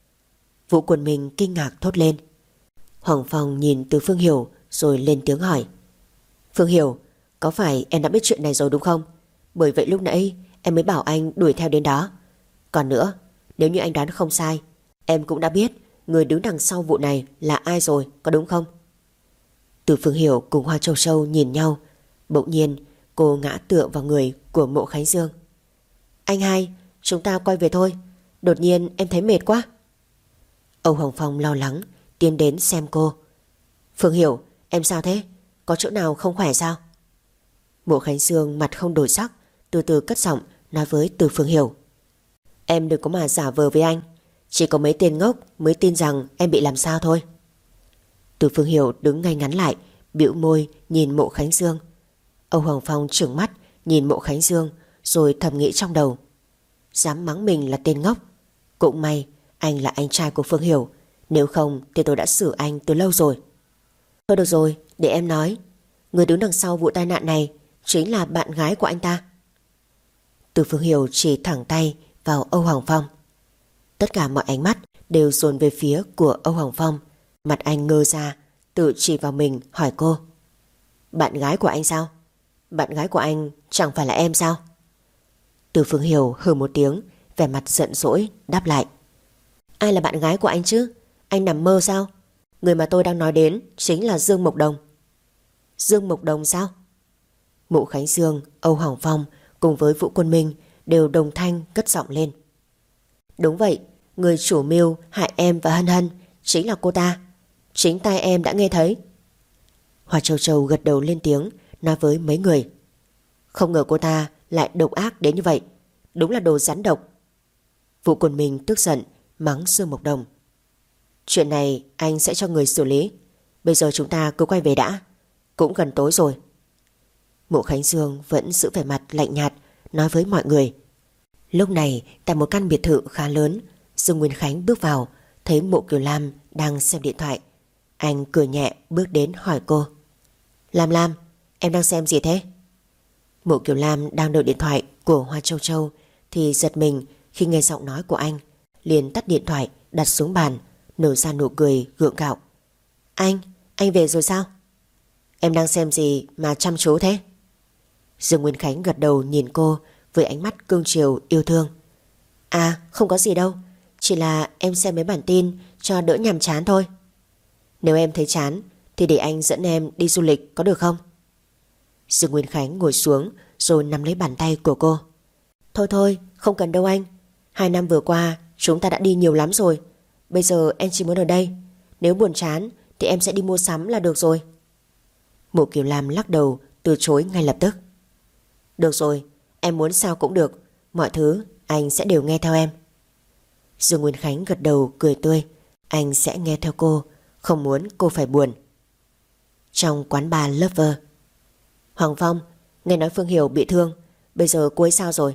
Vũ Quân Minh kinh ngạc thốt lên. Hoàng Phong nhìn Từ Phương Hiểu rồi lên tiếng hỏi: Phương Hiểu, có phải em đã biết chuyện này rồi đúng không? Bởi vậy lúc nãy em mới bảo anh đuổi theo đến đó. Còn nữa, nếu như anh đoán không sai, em cũng đã biết người đứng đằng sau vụ này là ai rồi, có đúng không? Từ Phương Hiểu cùng Hoa Châu Châu nhìn nhau. Bỗng nhiên cô ngã tựa vào người của Mộ Khánh Dương. Anh hai, chúng ta quay về thôi, đột nhiên em thấy mệt quá. Âu Hồng Phong lo lắng tiến đến xem cô. Phương Hiểu, em sao thế? Có chỗ nào không khỏe sao? Mộ Khánh Dương mặt không đổi sắc, từ từ cất giọng nói với Từ Phương Hiểu: Em đừng có mà giả vờ với anh, chỉ có mấy tên ngốc mới tin rằng em bị làm sao thôi. Từ Phương Hiểu đứng ngay ngắn lại, bĩu môi nhìn Mộ Khánh Dương. Âu Hoàng Phong trừng mắt nhìn Mộ Khánh Dương rồi thầm nghĩ trong đầu: dám mắng mình là tên ngốc. Cũng may anh là anh trai của Phương Hiểu, nếu không thì tôi đã xử anh từ lâu rồi. Thôi được rồi, để em nói. Người đứng đằng sau vụ tai nạn này chính là bạn gái của anh ta. Từ Phương Hiểu chỉ thẳng tay vào Âu Hoàng Phong. Tất cả mọi ánh mắt đều dồn về phía của Âu Hoàng Phong. Mặt anh ngơ ra, tự chỉ vào mình hỏi cô: Bạn gái của anh sao? Bạn gái của anh chẳng phải là em sao? Từ Phương Hiểu hừ một tiếng, vẻ mặt giận dỗi đáp lại: Ai là bạn gái của anh chứ? Anh nằm mơ sao? Người mà tôi đang nói đến chính là Dương Mộc Đồng. Dương Mộc Đồng sao? Mộ Khánh Dương, Âu Hoàng Phong cùng với Vũ Quân Minh đều đồng thanh cất giọng lên. Đúng vậy, người chủ mưu hại em và Hân Hân chính là cô ta. Chính tai em đã nghe thấy. Hoa Châu Châu gật đầu lên tiếng, nói với mấy người: Không ngờ cô ta lại độc ác đến như vậy, đúng là đồ rắn độc. Vũ Quân Minh tức giận mắng Dương Mộc Đồng: Chuyện này anh sẽ cho người xử lý, bây giờ chúng ta cứ quay về đã, cũng gần tối rồi. Mộ Khánh Dương vẫn giữ vẻ mặt lạnh nhạt nói với mọi người. Lúc này tại một căn biệt thự khá lớn, Dương Nguyên Khánh bước vào, thấy Mộ Kiều Lam đang xem điện thoại. Anh cười nhẹ bước đến hỏi cô: Lam, em đang xem gì thế? Mộ Kiều Lam đang đợi điện thoại của Hoa Châu Châu thì giật mình khi nghe giọng nói của anh, liền tắt điện thoại đặt xuống bàn, nở ra nụ cười gượng gạo. Anh về rồi sao? Em đang xem gì mà chăm chú thế? Dương Nguyên Khánh gật đầu nhìn cô với ánh mắt cương chiều yêu thương. À không có gì đâu, chỉ là em xem mấy bản tin cho đỡ nhàm chán thôi. Nếu em thấy chán thì để anh dẫn em đi du lịch có được không? Dương Nguyên Khánh ngồi xuống rồi nắm lấy bàn tay của cô. Thôi thôi, không cần đâu anh. 2 năm vừa qua chúng ta đã đi nhiều lắm rồi. Bây giờ em chỉ muốn ở đây. Nếu buồn chán thì em sẽ đi mua sắm là được rồi. Mộ Kiều Lam lắc đầu từ chối ngay lập tức. Được rồi, em muốn sao cũng được. Mọi thứ anh sẽ đều nghe theo em. Dương Nguyên Khánh gật đầu cười tươi. Anh sẽ nghe theo cô, không muốn cô phải buồn. Trong quán bar Lover. Hoàng Phong, nghe nói Phương Hiểu bị thương, bây giờ cô ấy sao rồi?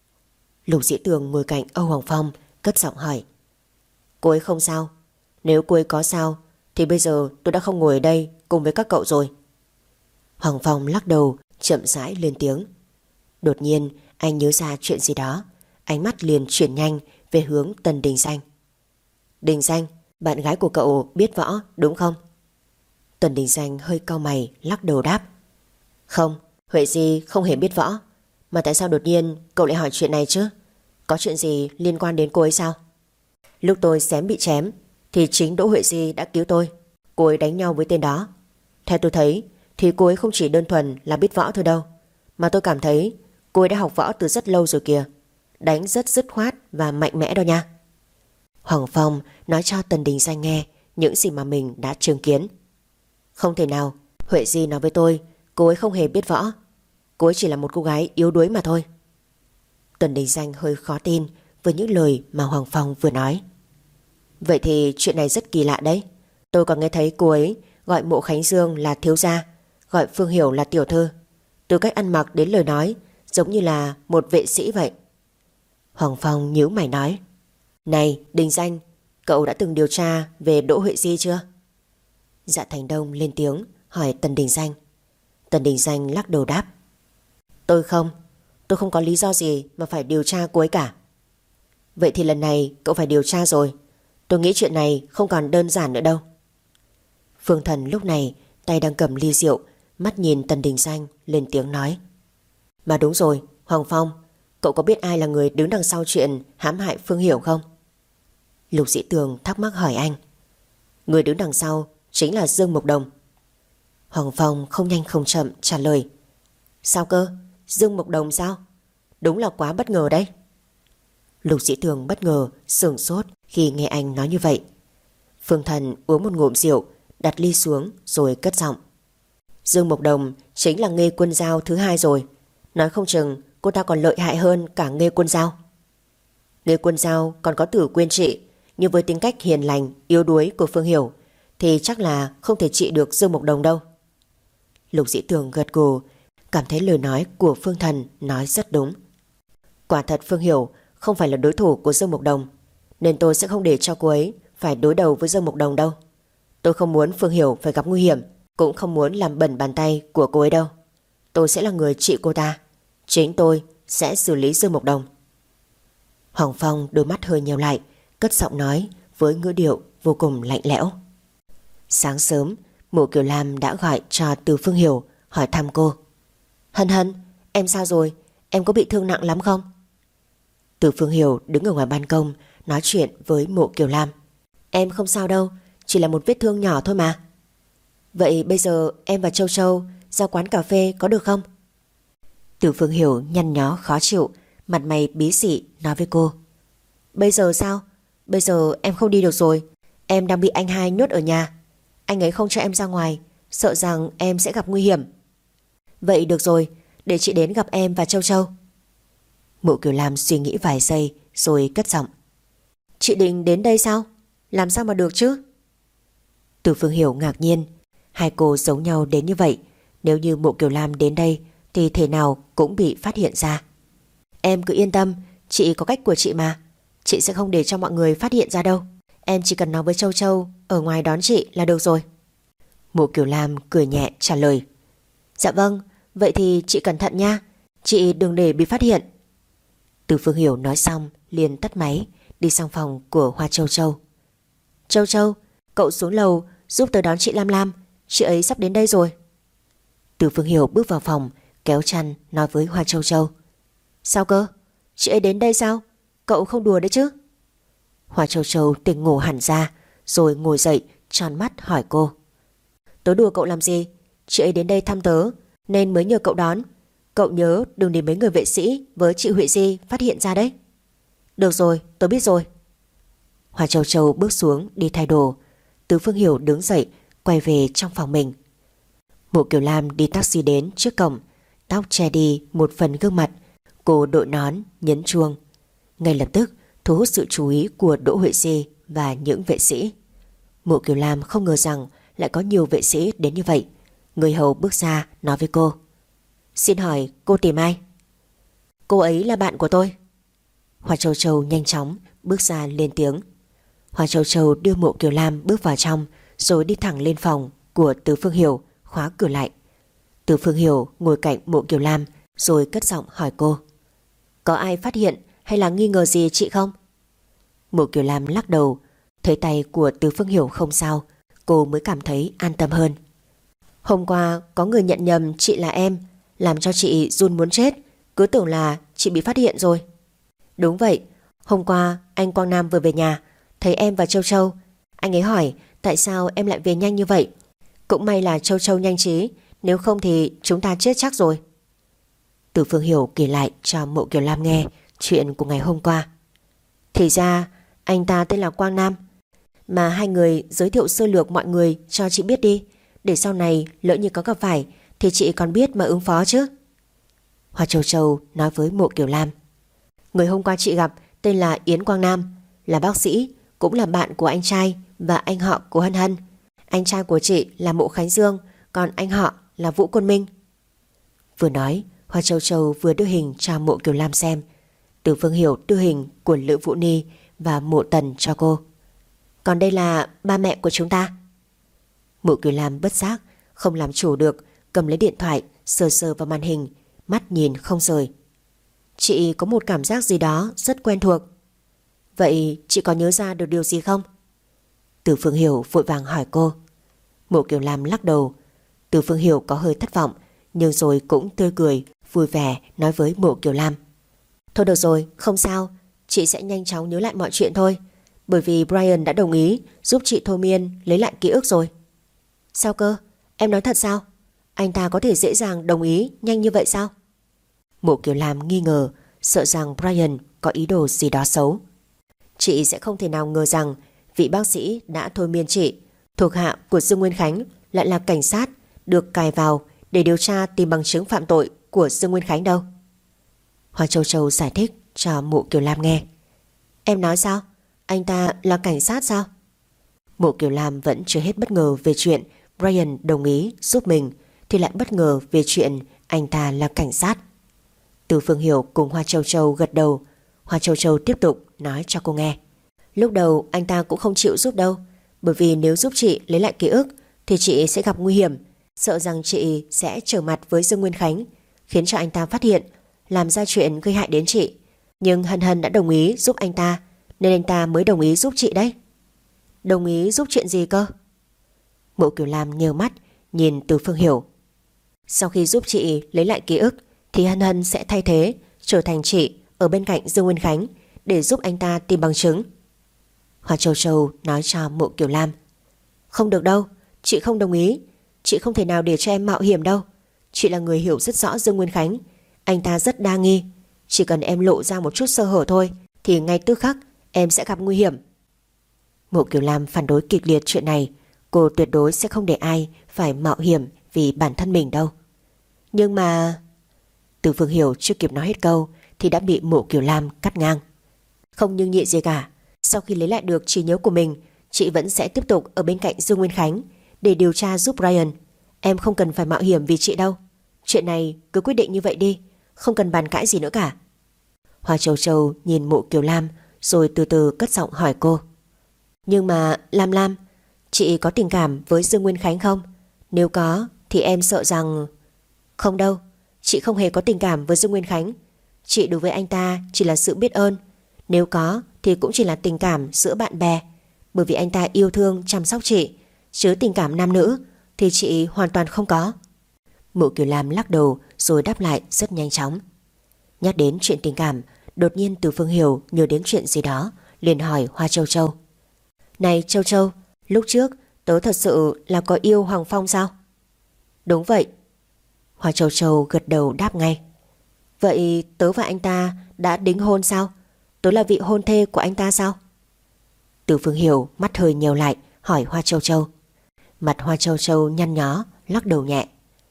Lục Dĩ Tường ngồi cạnh Âu Hoàng Phong cất giọng hỏi. Cô ấy không sao. Nếu cô ấy có sao thì bây giờ tôi đã không ngồi ở đây cùng với các cậu rồi. Hoàng Phong lắc đầu chậm rãi lên tiếng. Đột nhiên anh nhớ ra chuyện gì đó. Ánh mắt liền chuyển nhanh về hướng Tần Đình Danh. Đình Danh, bạn gái của cậu biết võ đúng không? Tần Đình Danh hơi cau mày lắc đầu đáp. Không, Huệ Di không hề biết võ. Mà tại sao đột nhiên cậu lại hỏi chuyện này chứ? Có chuyện gì liên quan đến cô ấy sao? Lúc tôi xém bị chém thì chính Đỗ Huệ Di đã cứu tôi. Cô ấy đánh nhau với tên đó. Theo tôi thấy thì cô ấy không chỉ đơn thuần là biết võ thôi đâu, mà tôi cảm thấy cô ấy đã học võ từ rất lâu rồi kìa. Đánh rất dứt khoát và mạnh mẽ đó nha. Hoàng Phong nói cho Tần Đình Danh nghe những gì mà mình đã chứng kiến. Không thể nào, Huệ Di nói với tôi cô ấy không hề biết võ. Cô ấy chỉ là một cô gái yếu đuối mà thôi. Tần Đình Danh hơi khó tin với những lời mà Hoàng Phong vừa nói. Vậy thì chuyện này rất kỳ lạ đấy. Tôi còn nghe thấy cô ấy gọi Mộ Khánh Dương là thiếu gia, gọi Phương Hiểu là tiểu thư. Từ cách ăn mặc đến lời nói giống như là một vệ sĩ vậy. Hoàng Phong nhíu mày nói. Này Đình Danh, cậu đã từng điều tra về Đỗ Huệ Di chưa? Dạ Thành Đông lên tiếng hỏi Tần Đình Danh. Tần Đình Danh lắc đầu đáp. Tôi không có lý do gì mà phải điều tra cô ấy cả. Vậy thì lần này cậu phải điều tra rồi. Tôi nghĩ chuyện này không còn đơn giản nữa đâu. Phương Thần lúc này tay đang cầm ly rượu, mắt nhìn Tần Đình Danh lên tiếng nói. Mà đúng rồi, Hoàng Phong, cậu có biết ai là người đứng đằng sau chuyện hãm hại Phương Hiểu không? Lục Dĩ Tường thắc mắc hỏi anh. Người đứng đằng sau chính là Dương Mộc Đồng. Hoàng Phong không nhanh không chậm trả lời. Sao cơ? Dương Mộc Đồng sao? Đúng là quá bất ngờ đấy. Lục Dĩ Tường bất ngờ sửng sốt khi nghe anh nói như vậy. Phương Thần uống một ngụm rượu, đặt ly xuống rồi cất giọng. Dương Mộc Đồng chính là Nghê Quân Giao thứ hai rồi. Nói không chừng cô ta còn lợi hại hơn cả Nghê Quân Giao. Nghê Quân Giao còn có Tử Quyên trị, nhưng với tính cách hiền lành, yếu đuối của Phương Hiểu thì chắc là không thể trị được Dương Mộc Đồng đâu. Lục Dĩ Tường gật gù, cảm thấy lời nói của Phương Thần nói rất đúng. Quả thật Phương Hiểu không phải là đối thủ của Dương Mộc Đồng, nên tôi sẽ không để cho cô ấy phải đối đầu với Dương Mộc Đồng đâu. Tôi không muốn Phương Hiểu phải gặp nguy hiểm, cũng không muốn làm bẩn bàn tay của cô ấy đâu. Tôi sẽ là người trị cô ta. Chính tôi sẽ xử lý Dương Mộc Đồng. Hoàng Phong đôi mắt hơi nheo lại, cất giọng nói với ngữ điệu vô cùng lạnh lẽo. Sáng sớm, Mộ Kiều Lam đã gọi cho Từ Phương Hiểu hỏi thăm cô. Hân Hân, em sao rồi? Em có bị thương nặng lắm không? Từ Phương Hiểu đứng ở ngoài ban công nói chuyện với Mộ Kiều Lam. Em không sao đâu, chỉ là một vết thương nhỏ thôi mà. Vậy bây giờ em và Châu Châu ra quán cà phê có được không? Từ Phương Hiểu nhăn nhó khó chịu, mặt mày bí xị nói với cô. Bây giờ sao? Bây giờ em không đi được rồi. Em đang bị anh hai nhốt ở nhà. Anh ấy không cho em ra ngoài, sợ rằng em sẽ gặp nguy hiểm. Vậy được rồi, để chị đến gặp em và Châu Châu. Mộ Kiều Lam suy nghĩ vài giây rồi cất giọng. Chị định đến đây sao? Làm sao mà được chứ? Từ Phương Hiểu ngạc nhiên. Hai cô giống nhau đến như vậy. Nếu như Mộ Kiều Lam đến đây thì thể nào cũng bị phát hiện ra. Em cứ yên tâm, chị có cách của chị mà. Chị sẽ không để cho mọi người phát hiện ra đâu. Em chỉ cần nói với Châu Châu ở ngoài đón chị là được rồi. Mộ Kiều Lam cười nhẹ trả lời. Dạ vâng, vậy thì chị cẩn thận nha. Chị đừng để bị phát hiện. Từ Phương Hiểu nói xong liền tắt máy, đi sang phòng của Hoa Châu Châu. Châu Châu, cậu xuống lầu giúp tớ đón chị Lam Lam. Chị ấy sắp đến đây rồi. Từ Phương Hiểu bước vào phòng, kéo chăn nói với Hoa Châu Châu. Sao cơ? Chị ấy đến đây sao? Cậu không đùa đấy chứ? Hoa Châu Châu tỉnh ngủ hẳn ra, rồi ngồi dậy tròn mắt hỏi cô. Tớ đùa cậu làm gì? Chị ấy đến đây thăm tớ nên mới nhờ cậu đón. Cậu nhớ đừng để mấy người vệ sĩ với chị Huệ Di phát hiện ra đấy. Được rồi, tớ biết rồi. Hoa Châu Châu bước xuống đi thay đồ. Từ Phương Hiểu đứng dậy quay về trong phòng mình. Mộ Kiều Lam đi taxi đến trước cổng, tóc che đi một phần gương mặt. Cô đội nón nhấn chuông, ngay lập tức thu hút sự chú ý của Đỗ Huệ Di và những vệ sĩ. Mộ Kiều Lam không ngờ rằng lại có nhiều vệ sĩ đến như vậy. Người hầu bước ra nói với cô. Xin hỏi cô tìm ai? Cô ấy là bạn của tôi. Hoa Châu Châu nhanh chóng bước ra lên tiếng. Hoa Châu Châu đưa Mộ Kiều Lam bước vào trong, rồi đi thẳng lên phòng của Từ Phương Hiểu, khóa cửa lại. Từ Phương Hiểu ngồi cạnh Mộ Kiều Lam rồi cất giọng hỏi cô. Có ai phát hiện hay là nghi ngờ gì chị không? Mộ Kiều Lam lắc đầu. Thấy tay của Từ Phương Hiểu không sao, cô mới cảm thấy an tâm hơn. Hôm qua có người nhận nhầm chị là em, làm cho chị run muốn chết, cứ tưởng là chị bị phát hiện rồi. Đúng vậy, hôm qua anh Quang Nam vừa về nhà, thấy em và Châu Châu. Anh ấy hỏi tại sao em lại về nhanh như vậy. Cũng may là Châu Châu nhanh trí, nếu không thì chúng ta chết chắc rồi. Từ Phương Hiểu kể lại cho Mộ Kiều Lam nghe chuyện của ngày hôm qua. Thì ra anh ta tên là Quang Nam. Mà hai người giới thiệu sơ lược mọi người cho chị biết đi, để sau này lỡ như có gặp phải thì chị còn biết mà ứng phó chứ. Hoa Châu Châu nói với Mộ Kiều Lam. Người hôm qua chị gặp tên là Yến Quang Nam, là bác sĩ, cũng là bạn của anh trai và anh họ của Hân Hân. Anh trai của chị là Mộ Khánh Dương, còn anh họ là Vũ Quân Minh. Vừa nói, Hoa Châu Châu vừa đưa hình cho Mộ Kiều Lam xem. Từ Phương Hiểu đưa hình của Lữ Vũ Ni và Mộ Tần cho cô. Còn đây là ba mẹ của chúng ta. Mộ Kiều Lam bất giác không làm chủ được, cầm lấy điện thoại sờ sờ vào màn hình, mắt nhìn không rời. Chị có một cảm giác gì đó rất quen thuộc. Vậy chị có nhớ ra được điều gì không? Từ Phương Hiểu vội vàng hỏi cô. Mộ Kiều Lam lắc đầu. Từ Phương Hiểu có hơi thất vọng, nhưng rồi cũng tươi cười vui vẻ nói với Mộ Kiều Lam. Thôi được rồi, không sao, chị sẽ nhanh chóng nhớ lại mọi chuyện thôi. Bởi vì Brian đã đồng ý giúp chị thôi miên lấy lại ký ức rồi. Sao cơ? Em nói thật sao? Anh ta có thể dễ dàng đồng ý nhanh như vậy sao? Mộ Kiều Lam nghi ngờ, sợ rằng Brian có ý đồ gì đó xấu. Chị sẽ không thể nào ngờ rằng vị bác sĩ đã thôi miên chị, thuộc hạ của Dương Nguyên Khánh, lại là cảnh sát được cài vào để điều tra tìm bằng chứng phạm tội của Dương Nguyên Khánh đâu. Hoa Châu Châu giải thích cho Mộ Kiều Lam nghe. Em nói sao? Anh ta là cảnh sát sao? Mộ Kiều Lam vẫn chưa hết bất ngờ về chuyện Brian đồng ý giúp mình, thì lại bất ngờ về chuyện anh ta là cảnh sát. Từ Phương Hiểu cùng Hoa Châu Châu gật đầu. Hoa Châu Châu tiếp tục nói cho cô nghe. Lúc đầu anh ta cũng không chịu giúp đâu, bởi vì nếu giúp chị lấy lại ký ức thì chị sẽ gặp nguy hiểm, sợ rằng chị sẽ trở mặt với Dương Nguyên Khánh, khiến cho anh ta phát hiện, làm ra chuyện gây hại đến chị. Nhưng Hân Hân đã đồng ý giúp anh ta, nên anh ta mới đồng ý giúp chị đấy. Đồng ý giúp chuyện gì cơ? Mộ Kiều Lam nhớ mắt nhìn Từ Phương Hiểu. Sau khi giúp chị lấy lại ký ức thì Hân Hân sẽ thay thế trở thành chị ở bên cạnh Dương Nguyên Khánh để giúp anh ta tìm bằng chứng. Hoa Châu Châu nói cho Mộ Kiều Lam. Không được đâu, chị không đồng ý. Chị không thể nào để cho em mạo hiểm đâu. Chị là người hiểu rất rõ Dương Nguyên Khánh, anh ta rất đa nghi. Chỉ cần em lộ ra một chút sơ hở thôi thì ngay tức khắc em sẽ gặp nguy hiểm. Mộ Kiều Lam phản đối kịch liệt chuyện này. Cô tuyệt đối sẽ không để ai phải mạo hiểm vì bản thân mình đâu. Nhưng mà... Từ Phương Hiểu chưa kịp nói hết câu thì đã bị Mộ Kiều Lam cắt ngang. Không nhưng nhị gì cả. Sau khi lấy lại được trí nhớ của mình, chị vẫn sẽ tiếp tục ở bên cạnh Dương Nguyên Khánh để điều tra giúp Brian. Em không cần phải mạo hiểm vì chị đâu. Chuyện này cứ quyết định như vậy đi, không cần bàn cãi gì nữa cả. Hoa Châu Châu nhìn Mộ Kiều Lam rồi từ từ cất giọng hỏi cô. Nhưng mà Lam, chị có tình cảm với Dương Nguyên Khánh không? Nếu có thì em sợ rằng... Không đâu, chị không hề có tình cảm với Dương Nguyên Khánh. Chị đối với anh ta chỉ là sự biết ơn. Nếu có thì cũng chỉ là tình cảm giữa bạn bè, bởi vì anh ta yêu thương chăm sóc chị, chứ tình cảm nam nữ thì chị hoàn toàn không có. Mộ Kiều Lam lắc đầu rồi đáp lại rất nhanh chóng. Nhắc đến chuyện tình cảm, Đột nhiên Từ Phương Hiểu nhớ đến chuyện gì đó, liền hỏi Hoa Châu Châu: Này Châu Châu, lúc trước tớ thật sự là có yêu Hoàng Phong sao? Đúng vậy. Hoa Châu Châu gật đầu đáp ngay. Vậy tớ và anh ta đã đính hôn sao? Tớ là vị hôn thê của anh ta sao? Từ Phương Hiểu mắt hơi nhèo lại, hỏi Hoa Châu Châu. Mặt Hoa Châu Châu nhăn nhó, lắc đầu nhẹ.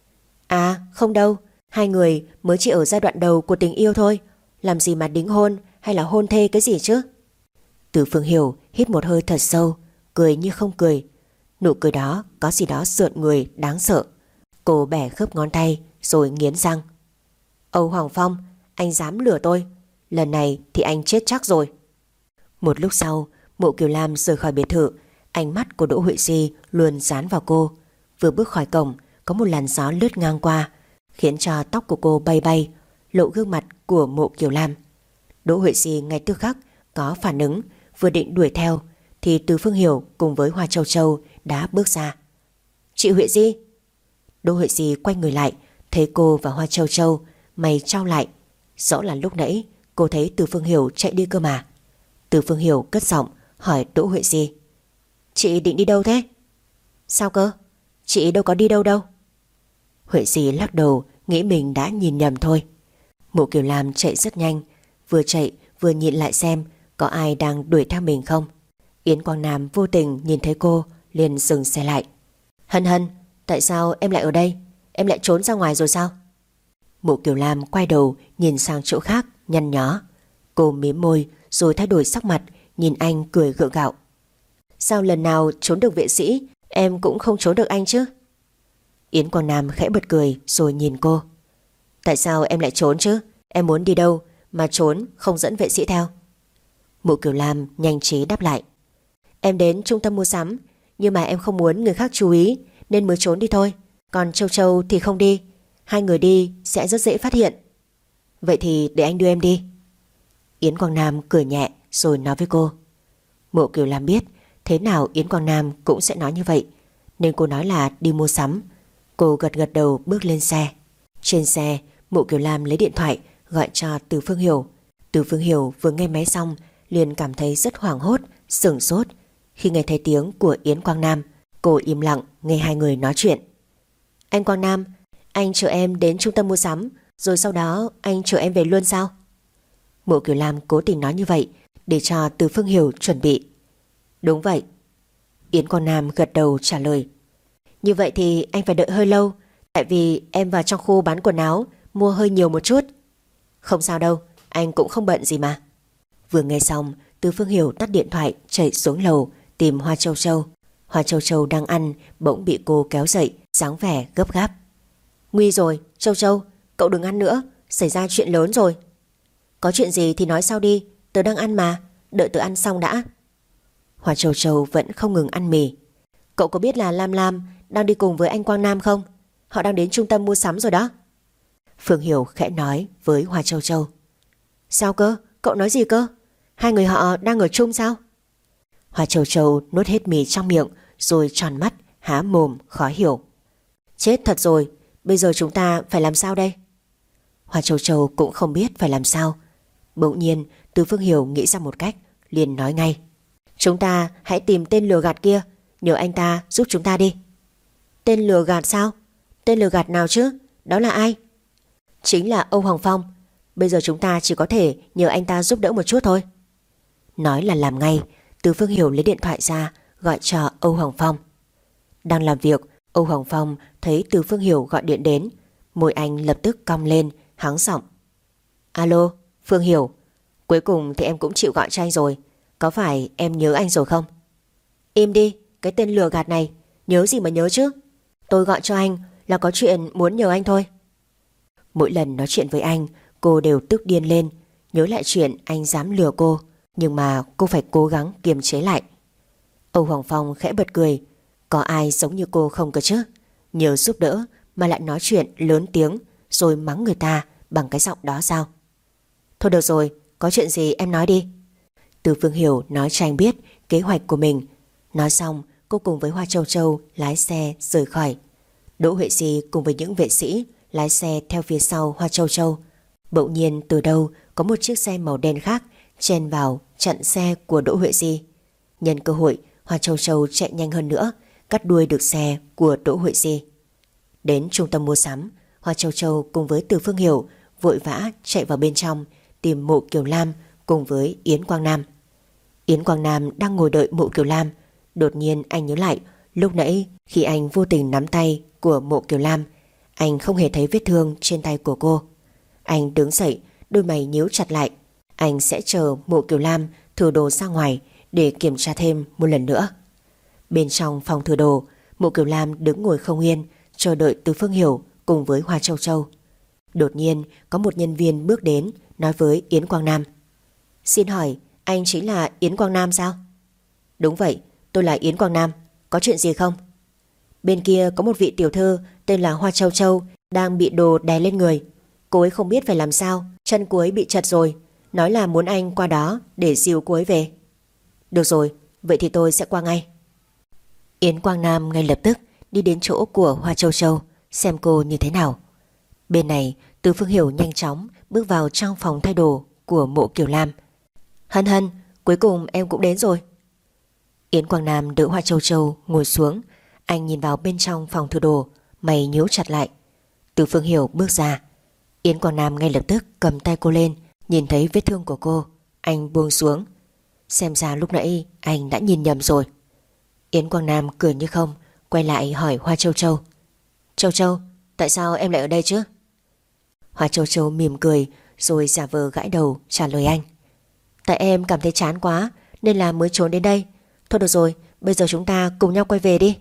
À không đâu, hai người mới chỉ ở giai đoạn đầu của tình yêu thôi, làm gì mà đính hôn hay là hôn thê cái gì chứ? Từ Phương Hiểu hít một hơi thật sâu, cười như không cười. Nụ cười đó có gì đó rợn người đáng sợ. Cô bẻ khớp ngón tay rồi nghiến răng. Âu Hoàng Phong, anh dám lừa tôi, lần này thì anh chết chắc rồi. Một lúc sau, Mộ Kiều Lam rời khỏi biệt thự. Ánh mắt của Đỗ Huệ Di luôn dán vào cô. Vừa bước khỏi cổng, có một làn gió lướt ngang qua, khiến cho tóc của cô bay bay, lộ gương mặt của Mộ Kiều Lam. Đỗ Huệ Di ngay tức khắc có phản ứng, vừa định đuổi theo thì Từ Phương Hiểu cùng với Hoa Châu Châu đã bước ra. Chị Huệ Di. Đỗ Huệ Di quay người lại, thấy cô và Hoa Châu Châu, mày trao lại. Rõ là lúc nãy cô thấy Từ Phương Hiểu chạy đi cơ mà. Từ Phương Hiểu cất giọng hỏi Đỗ Huệ Di. Chị định đi đâu thế? Sao cơ? Chị đâu có đi đâu đâu. Huệ Di lắc đầu, nghĩ mình đã nhìn nhầm thôi. Mộ Kiều Lam chạy rất nhanh, vừa chạy vừa nhìn lại xem có ai đang đuổi theo mình không. Yến Quang Nam vô tình nhìn thấy cô, liền dừng xe lại. Hân Hân, tại sao em lại ở đây? Em lại trốn ra ngoài rồi sao? Mộ Kiều Lam quay đầu nhìn sang chỗ khác, nhăn nhó. Cô mím môi rồi thay đổi sắc mặt, nhìn anh cười gượng gạo. Sao lần nào trốn được vệ sĩ em cũng không trốn được anh chứ? Yến Quang Nam khẽ bật cười rồi nhìn cô. Tại sao em lại trốn chứ? Em muốn đi đâu mà trốn không dẫn vệ sĩ theo? Mộ Kiều Lam nhanh trí đáp lại. Em đến trung tâm mua sắm, nhưng mà em không muốn người khác chú ý nên mới trốn đi thôi. Còn Châu Châu thì không đi, hai người đi sẽ rất dễ phát hiện. Vậy thì để anh đưa em đi. Yến Quang Nam cười nhẹ rồi nói với cô. Mộ Kiều Lam biết thế nào Yến Quang Nam cũng sẽ nói như vậy, nên cô nói là đi mua sắm. Cô gật gật đầu bước lên xe. Trên xe, Mộ Kiều Lam lấy điện thoại gọi cho Từ Phương Hiểu. Từ Phương Hiểu vừa nghe máy xong liền cảm thấy rất hoảng hốt, sửng sốt. Khi nghe thấy tiếng của Yến Quang Nam, cô im lặng nghe hai người nói chuyện. Anh Quang Nam, anh chở em đến trung tâm mua sắm, rồi sau đó anh chở em về luôn sao? Mộ Kiều Lam cố tình nói như vậy để cho Từ Phương Hiểu chuẩn bị. Đúng vậy. Yến Quang Nam gật đầu trả lời. Như vậy thì anh phải đợi hơi lâu, tại vì em vào trong khu bán quần áo mua hơi nhiều một chút. Không sao đâu, anh cũng không bận gì mà. Vừa nghe xong, Từ Phương Hiểu tắt điện thoại chạy xuống lầu tìm Hoa Châu Châu. Hoa Châu Châu đang ăn bỗng bị cô kéo dậy, dáng vẻ gấp gáp. Nguy rồi, Châu Châu, cậu đừng ăn nữa, xảy ra chuyện lớn rồi. Có chuyện gì thì nói sau đi, tớ đang ăn mà, đợi tớ ăn xong đã. Hoa Châu Châu vẫn không ngừng ăn mì. Cậu có biết là Lam Lam đang đi cùng với anh Quang Nam không? Họ đang đến trung tâm mua sắm rồi đó. Phương Hiểu khẽ nói với Hoa Châu Châu. Sao cơ? Cậu nói gì cơ? Hai người họ đang ở chung sao? Hoa Châu Châu nuốt hết mì trong miệng rồi tròn mắt, há mồm khó hiểu. Chết thật rồi, bây giờ chúng ta phải làm sao đây? Hoa Châu Châu cũng không biết phải làm sao. Bỗng nhiên Từ Phương Hiểu nghĩ ra một cách, liền nói ngay. Chúng ta hãy tìm tên lừa gạt kia, nhờ anh ta giúp chúng ta đi. Tên lừa gạt sao? Tên lừa gạt nào chứ? Đó là ai? Chính là Âu Hoàng Phong. Bây giờ chúng ta chỉ có thể nhờ anh ta giúp đỡ một chút thôi. Nói là làm ngay. Từ Phương Hiểu lấy điện thoại ra gọi cho Âu Hoàng Phong. Đang làm việc, Âu Hoàng Phong thấy Từ Phương Hiểu gọi điện đến, môi anh lập tức cong lên, hắng giọng. Alo, Phương Hiểu, cuối cùng thì em cũng chịu gọi cho anh rồi. Có phải em nhớ anh rồi không? Im đi, cái tên lừa gạt này, nhớ gì mà nhớ chứ. Tôi gọi cho anh là có chuyện muốn nhờ anh thôi. Mỗi lần nói chuyện với anh, cô đều tức điên lên, nhớ lại chuyện anh dám lừa cô, nhưng mà cô phải cố gắng kiềm chế lại. Âu Hoàng Phong khẽ bật cười. Có ai giống như cô không cơ chứ? Nhờ giúp đỡ mà lại nói chuyện lớn tiếng rồi mắng người ta bằng cái giọng đó sao? Thôi được rồi, có chuyện gì em nói đi. Từ Phương Hiểu nói cho anh biết kế hoạch của mình. Nói xong, cô cùng với Hoa Châu Châu lái xe rời khỏi. Đỗ Huệ Di cùng với những vệ sĩ lái xe theo phía sau Hoa Châu Châu. Bỗng nhiên từ đâu có một chiếc xe màu đen khác chen vào chặn xe của Đỗ Huệ Di. Nhân cơ hội, Hoa Châu Châu chạy nhanh hơn nữa, cắt đuôi được xe của Đỗ Huệ Di. Đến trung tâm mua sắm, Hoa Châu Châu cùng với Từ Phương Hiểu vội vã chạy vào bên trong tìm Mộ Kiều Lam cùng với Yến Quang Nam. Yến Quang Nam đang ngồi đợi Mộ Kiều Lam. Đột nhiên anh nhớ lại lúc nãy khi anh vô tình nắm tay của Mộ Kiều Lam, anh không hề thấy vết thương trên tay của cô. Anh đứng dậy, đôi mày nhíu chặt lại. Anh sẽ chờ Mộ Kiều Lam thử đồ ra ngoài để kiểm tra thêm một lần nữa. Bên trong phòng thử đồ, Mộ Kiều Lam đứng ngồi không yên, chờ đợi Từ Phương Hiểu cùng với Hoa Châu Châu. Đột nhiên có một nhân viên bước đến, nói với Yến Quang Nam: "Xin hỏi anh chính là Yến Quang Nam sao?" "Đúng vậy, tôi là Yến Quang Nam. Có chuyện gì không?" "Bên kia có một vị tiểu thư tên là Hoa Châu Châu đang bị đồ đè lên người. Cô ấy không biết phải làm sao, chân cô ấy bị chật rồi, nói là muốn anh qua đó để dìu cô ấy về." "Được rồi, vậy thì tôi sẽ qua ngay." Yến Quang Nam ngay lập tức đi đến chỗ của Hoa Châu Châu xem cô như thế nào. Bên này Từ Phương Hiểu nhanh chóng bước vào trong phòng thay đồ của Mộ Kiều Lam. "Hân Hân, cuối cùng em cũng đến rồi." Yến Quang Nam đỡ Hoa Châu Châu ngồi xuống. Anh nhìn vào bên trong phòng thử đồ, mày nhíu chặt lại. Từ Phương Hiểu bước ra. Yến Quang Nam ngay lập tức cầm tay cô lên. Nhìn thấy vết thương của cô, anh buông xuống. Xem ra lúc nãy anh đã nhìn nhầm rồi. Yến Quang Nam cười như không, quay lại hỏi Hoa Châu Châu: "Châu Châu, tại sao em lại ở đây chứ?" Hoa Châu Châu mỉm cười rồi giả vờ gãi đầu trả lời anh: "Tại em cảm thấy chán quá nên là mới trốn đến đây. Thôi được rồi, bây giờ chúng ta cùng nhau quay về đi."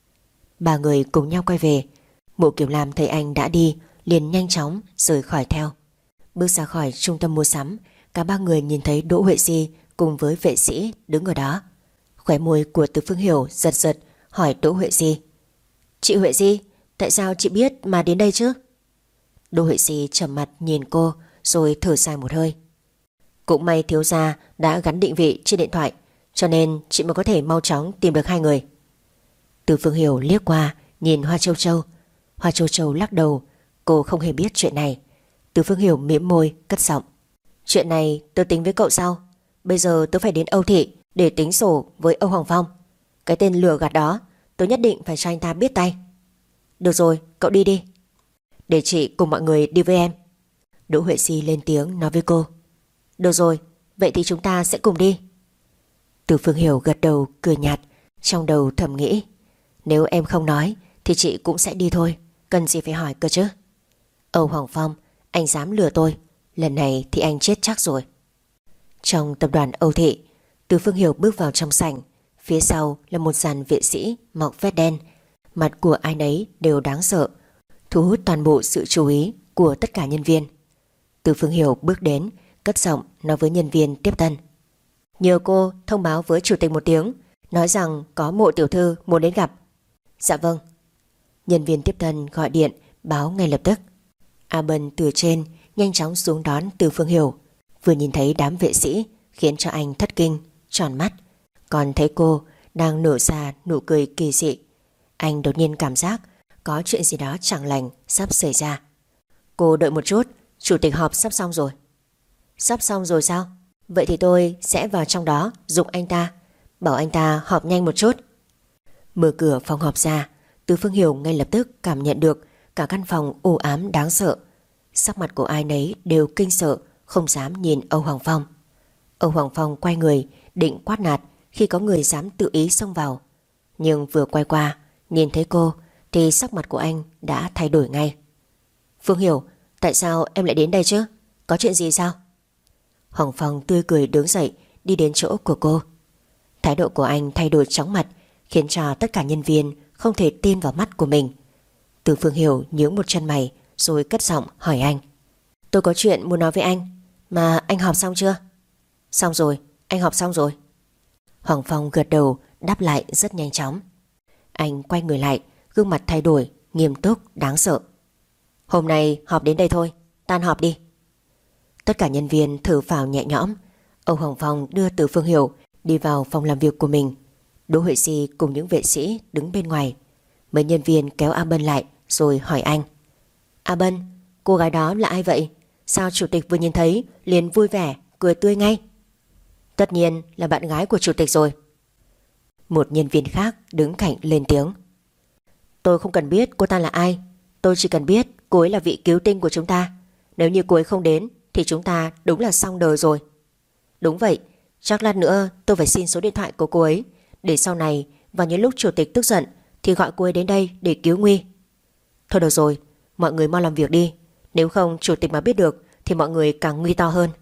Ba người cùng nhau quay về. Mộ Kiều Lam thấy anh đã đi liền nhanh chóng rời khỏi theo. Bước ra khỏi trung tâm mua sắm, cả ba người nhìn thấy Đỗ Huệ Di cùng với vệ sĩ đứng ở đó. Khóe môi của Từ Phương Hiểu giật giật, hỏi Đỗ Huệ Di: "Chị Huệ Di, tại sao chị biết mà đến đây chứ?" Đỗ Huệ Di trầm mặt nhìn cô rồi thở dài một hơi: "Cũng may thiếu gia đã gắn định vị trên điện thoại, cho nên chị mới có thể mau chóng tìm được hai người." Từ Phương Hiểu liếc qua nhìn Hoa Châu Châu. Hoa Châu Châu lắc đầu, cô không hề biết chuyện này. Từ Phương Hiểu mỉm môi cất giọng: "Chuyện này tôi tính với cậu sau. Bây giờ tôi phải đến Âu Thị để tính sổ với Âu Hoàng Phong. Cái tên lừa gạt đó tôi nhất định phải cho anh ta biết tay." "Được rồi, cậu đi đi." "Để chị cùng mọi người đi với em." Đỗ Huệ Di lên tiếng nói với cô: "Được rồi, vậy thì chúng ta sẽ cùng đi." Từ Phương Hiểu gật đầu cười nhạt, trong đầu thầm nghĩ: nếu em không nói thì chị cũng sẽ đi thôi, cần gì phải hỏi cơ chứ. Âu Hoàng Phong, anh dám lừa tôi, lần này thì anh chết chắc rồi. Trong tập đoàn Âu Thị, Từ Phương Hiểu bước vào trong sảnh. Phía sau là một dàn vệ sĩ mặc vest đen. Mặt của ai nấy đều đáng sợ, thu hút toàn bộ sự chú ý của tất cả nhân viên. Từ Phương Hiểu bước đến, cất giọng nói với nhân viên tiếp tân: nhờ cô thông báo với chủ tịch một tiếng, nói rằng có Mộ tiểu thư muốn đến gặp. Dạ vâng. Nhân viên tiếp tân gọi điện báo ngay lập tức. A Bân từ trên nhanh chóng xuống đón Từ Phương Hiểu. Vừa nhìn thấy đám vệ sĩ khiến cho anh thất kinh, tròn mắt. Còn thấy cô đang nở ra nụ cười kỳ dị, anh đột nhiên cảm giác có chuyện gì đó chẳng lành sắp xảy ra. Cô đợi một chút, chủ tịch họp sắp xong rồi. Sắp xong rồi sao? Vậy thì tôi sẽ vào trong đó giục anh ta, bảo anh ta họp nhanh một chút. Mở cửa phòng họp ra, Từ Phương Hiểu ngay lập tức cảm nhận được cả căn phòng u ám đáng sợ. Sắc mặt của ai nấy đều kinh sợ, không dám nhìn Âu Hoàng Phong. Âu Hoàng Phong quay người định quát nạt khi có người dám tự ý xông vào, nhưng vừa quay qua nhìn thấy cô thì sắc mặt của anh đã thay đổi ngay. Phương Hiểu, tại sao em lại đến đây chứ? Có chuyện gì sao? Hoàng Phong tươi cười đứng dậy đi đến chỗ của cô. Thái độ của anh thay đổi chóng mặt, khiến cho tất cả nhân viên không thể tin vào mắt của mình. Từ Phương Hiểu nhướng một chân mày rồi cất giọng hỏi anh: tôi có chuyện muốn nói với anh, mà anh họp xong chưa? Xong rồi, anh họp xong rồi. Hoàng Phong gật đầu đáp lại rất nhanh chóng. Anh quay người lại, gương mặt thay đổi, nghiêm túc, đáng sợ. Hôm nay họp đến đây thôi, tan họp đi. Tất cả nhân viên thở phào nhẹ nhõm. Âu Hoàng Phong đưa Từ Phương Hiểu đi vào phòng làm việc của mình. Đỗ Huệ Di cùng những vệ sĩ đứng bên ngoài. Mấy nhân viên kéo A Bân lại rồi hỏi anh: A Bân, cô gái đó là ai vậy? Sao chủ tịch vừa nhìn thấy liền vui vẻ, cười tươi ngay? Tất nhiên là bạn gái của chủ tịch rồi. Một nhân viên khác đứng cạnh lên tiếng. Tôi không cần biết cô ta là ai, tôi chỉ cần biết cô ấy là vị cứu tinh của chúng ta. Nếu như cô ấy không đến thì chúng ta đúng là xong đời rồi. Đúng vậy, chắc lát nữa tôi phải xin số điện thoại của cô ấy, để sau này vào những lúc chủ tịch tức giận thì gọi cô ấy đến đây để cứu nguy. Thôi được rồi, mọi người mau làm việc đi, nếu không chủ tịch mà biết được thì mọi người càng nguy to hơn.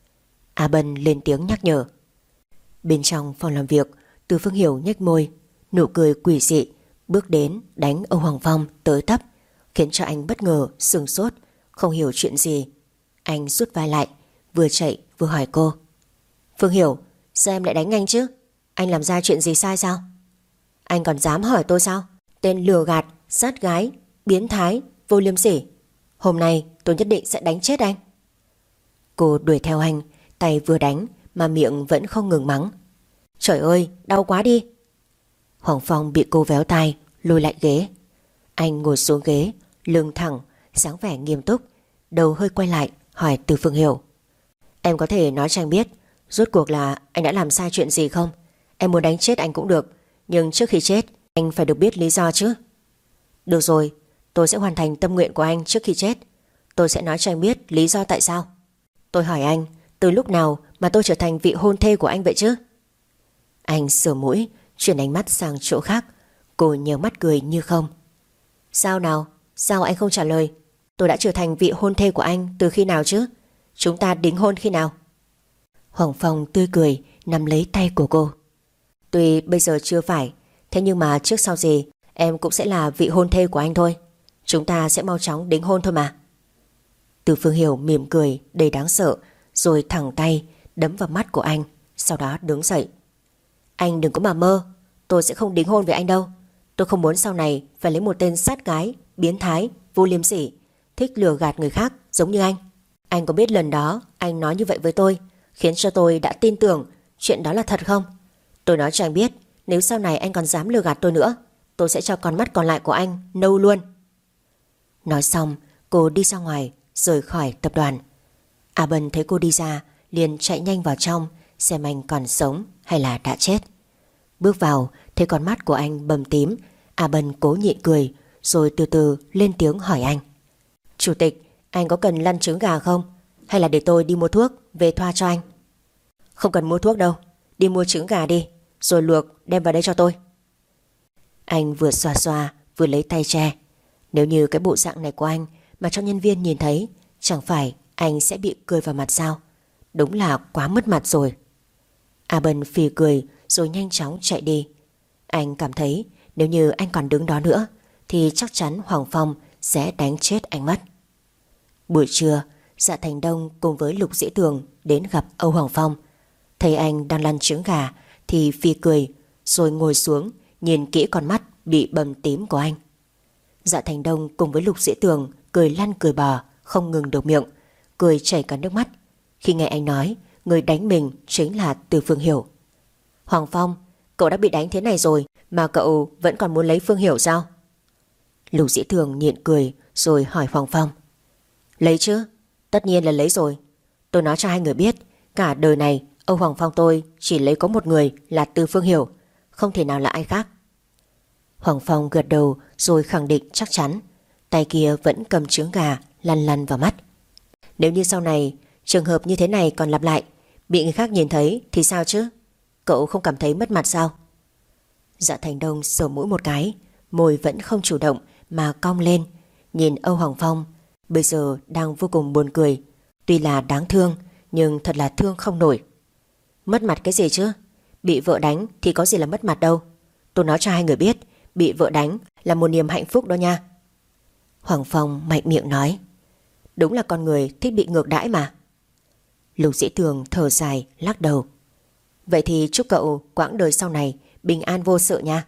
A Bân lên tiếng nhắc nhở. Bên trong phòng làm việc, Từ Phương Hiểu nhếch môi, nụ cười quỷ dị, bước đến đánh Âu Hoàng Phong tới tấp, khiến cho anh bất ngờ sửng sốt, không hiểu chuyện gì. Anh rút vai lại, vừa chạy vừa hỏi cô. Phương Hiểu, sao em lại đánh anh chứ? Anh làm ra chuyện gì sai sao? Anh còn dám hỏi tôi sao? Tên lừa gạt, sát gái, biến thái, vô liêm sỉ. Hôm nay tôi nhất định sẽ đánh chết anh. Cô đuổi theo anh, tay vừa đánh mà miệng vẫn không ngừng mắng. Trời ơi, đau quá đi. Hoàng Phong bị cô véo tai, lùi lại ghế. Anh ngồi xuống ghế, lưng thẳng, dáng vẻ nghiêm túc, đầu hơi quay lại hỏi Từ Phương Hiểu. Em có thể nói cho anh biết rốt cuộc là anh đã làm sai chuyện gì không? Em muốn đánh chết anh cũng được, nhưng trước khi chết anh phải được biết lý do chứ. Được rồi, tôi sẽ hoàn thành tâm nguyện của anh trước khi chết. Tôi sẽ nói cho anh biết lý do tại sao. Tôi hỏi anh, từ lúc nào mà tôi trở thành vị hôn thê của anh vậy chứ? Anh sờ mũi, chuyển ánh mắt sang chỗ khác. Cô nhớ mắt cười như không. Sao nào? Sao anh không trả lời? Tôi đã trở thành vị hôn thê của anh từ khi nào chứ? Chúng ta đính hôn khi nào? Hoàng Phong tươi cười nắm lấy tay của cô. Tuy bây giờ chưa phải, thế nhưng mà trước sau gì em cũng sẽ là vị hôn thê của anh thôi. Chúng ta sẽ mau chóng đính hôn thôi mà. Từ Phương Hiểu mỉm cười đầy đáng sợ, rồi thẳng tay đấm vào mắt của anh, sau đó đứng dậy. Anh đừng có mà mơ, tôi sẽ không đính hôn với anh đâu. Tôi không muốn sau này phải lấy một tên sát gái, biến thái, vô liêm sỉ, thích lừa gạt người khác giống như anh. Anh có biết lần đó anh nói như vậy với tôi khiến cho tôi đã tin tưởng chuyện đó là thật không? Tôi nói cho anh biết, nếu sau này anh còn dám lừa gạt tôi nữa, tôi sẽ cho con mắt còn lại của anh nâu luôn. Nói xong, cô đi ra ngoài, rời khỏi tập đoàn. A Bân thấy cô đi ra, liền chạy nhanh vào trong xem anh còn sống hay là đã chết. Bước vào, thấy con mắt của anh bầm tím. A Bân cố nhịn cười, rồi từ từ lên tiếng hỏi anh. Chủ tịch, anh có cần lăn trứng gà không? Hay là để tôi đi mua thuốc về thoa cho anh? Không cần mua thuốc đâu, đi mua trứng gà đi, rồi luộc đem vào đây cho tôi. Anh vừa xoa xoa vừa lấy tay che. Nếu như cái bộ dạng này của anh mà cho nhân viên nhìn thấy, chẳng phải anh sẽ bị cười vào mặt sao? Đúng là quá mất mặt rồi. A Bân phì cười rồi nhanh chóng chạy đi. Anh cảm thấy nếu như anh còn đứng đó nữa thì chắc chắn Hoàng Phong sẽ đánh chết anh mất. Buổi trưa, Dạ Thành Đông cùng với Lục Dĩ Tường đến gặp Âu Hoàng Phong. Thấy anh đang lăn trứng gà thì phì cười, rồi ngồi xuống nhìn kỹ con mắt bị bầm tím của anh. Dạ Thành Đông cùng với Lục Dĩ Tường cười lăn cười bò, không ngừng được miệng, cười chảy cả nước mắt khi nghe anh nói người đánh mình chính là Từ Phương Hiểu. Hoàng Phong, cậu đã bị đánh thế này rồi mà cậu vẫn còn muốn lấy Phương Hiểu sao? Lục Dĩ Tường nhịn cười rồi hỏi Hoàng Phong. Lấy chứ, tất nhiên là lấy rồi. Tôi nói cho hai người biết, cả đời này Âu Hoàng Phong tôi chỉ lấy có một người là Từ Phương Hiểu, không thể nào là ai khác. Hoàng Phong gật đầu rồi khẳng định chắc chắn, tay kia vẫn cầm trứng gà lăn lăn vào mắt. Nếu như sau này trường hợp như thế này còn lặp lại, bị người khác nhìn thấy thì sao chứ? Cậu không cảm thấy mất mặt sao? Dạ Thành Đông sờ mũi một cái, môi vẫn không chủ động mà cong lên, nhìn Âu Hoàng Phong bây giờ đang vô cùng buồn cười. Tuy là đáng thương nhưng thật là thương không nổi. Mất mặt cái gì chứ? Bị vợ đánh thì có gì là mất mặt đâu. Tôi nói cho hai người biết, bị vợ đánh là một niềm hạnh phúc đó nha. Hoàng Phong mạnh miệng nói. Đúng là con người thích bị ngược đãi mà. Lục Dĩ Tường thở dài lắc đầu. Vậy thì chúc cậu quãng đời sau này bình an vô sự nha.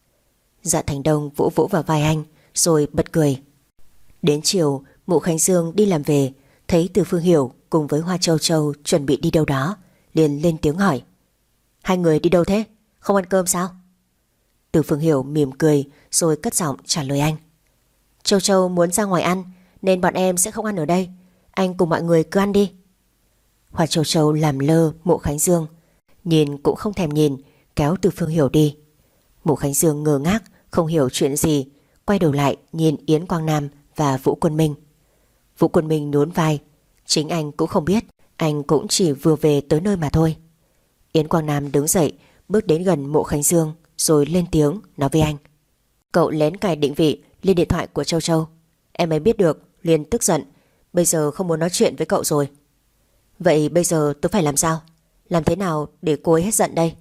Dạ Thành Đông vỗ vỗ vào vai anh rồi bật cười. Đến chiều, Mụ Khánh Dương đi làm về, thấy Từ Phương Hiểu cùng với Hoa Châu Châu chuẩn bị đi đâu đó, liền lên tiếng hỏi. Hai người đi đâu thế? Không ăn cơm sao? Từ Phương Hiểu mỉm cười rồi cất giọng trả lời anh. Châu Châu muốn ra ngoài ăn nên bọn em sẽ không ăn ở đây. anh cùng mọi người cứ ăn đi. Hoa Châu Châu làm lơ Mộ Khánh Dương, nhìn cũng không thèm nhìn, kéo Từ Phương Hiểu đi. Mộ Khánh Dương ngơ ngác, không hiểu chuyện gì, quay đầu lại nhìn Yến Quang Nam và Vũ Quân Minh. Vũ Quân Minh nhún vai, chính anh cũng không biết, anh cũng chỉ vừa về tới nơi mà thôi. Yến Quang Nam đứng dậy, bước đến gần Mộ Khánh Dương rồi lên tiếng nói với anh: Cậu lén cài định vị lên điện thoại của Châu Châu. Em ấy biết được liền tức giận, bây giờ không muốn nói chuyện với cậu rồi. Vậy bây giờ tôi phải làm sao? Làm thế nào để cô ấy hết giận đây?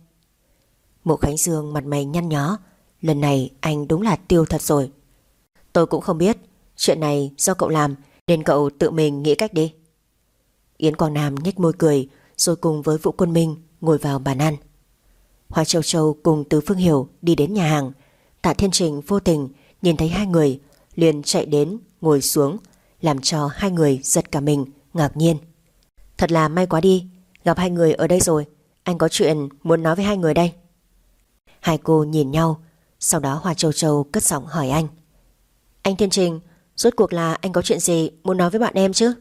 Mộ Khánh Dương mặt mày nhăn nhó, lần này anh đúng là tiêu thật rồi. Tôi cũng không biết, chuyện này do cậu làm nên cậu tự mình nghĩ cách đi. Yến Quang Nam nhếch môi cười, rồi cùng với Vũ Quân Minh ngồi vào bàn ăn. Hoa Châu Châu cùng Từ Phương Hiểu đi đến nhà hàng. Tạ Thiên Trình vô tình nhìn thấy hai người, liền chạy đến ngồi xuống, làm cho hai người giật cả mình, ngạc nhiên. Thật là may quá đi, gặp hai người ở đây rồi, anh có chuyện muốn nói với hai người đây. Hai cô nhìn nhau, sau đó Hoa Châu Châu cất giọng hỏi anh: Anh Thiên Trình, rốt cuộc là anh có chuyện gì muốn nói với bạn em chứ?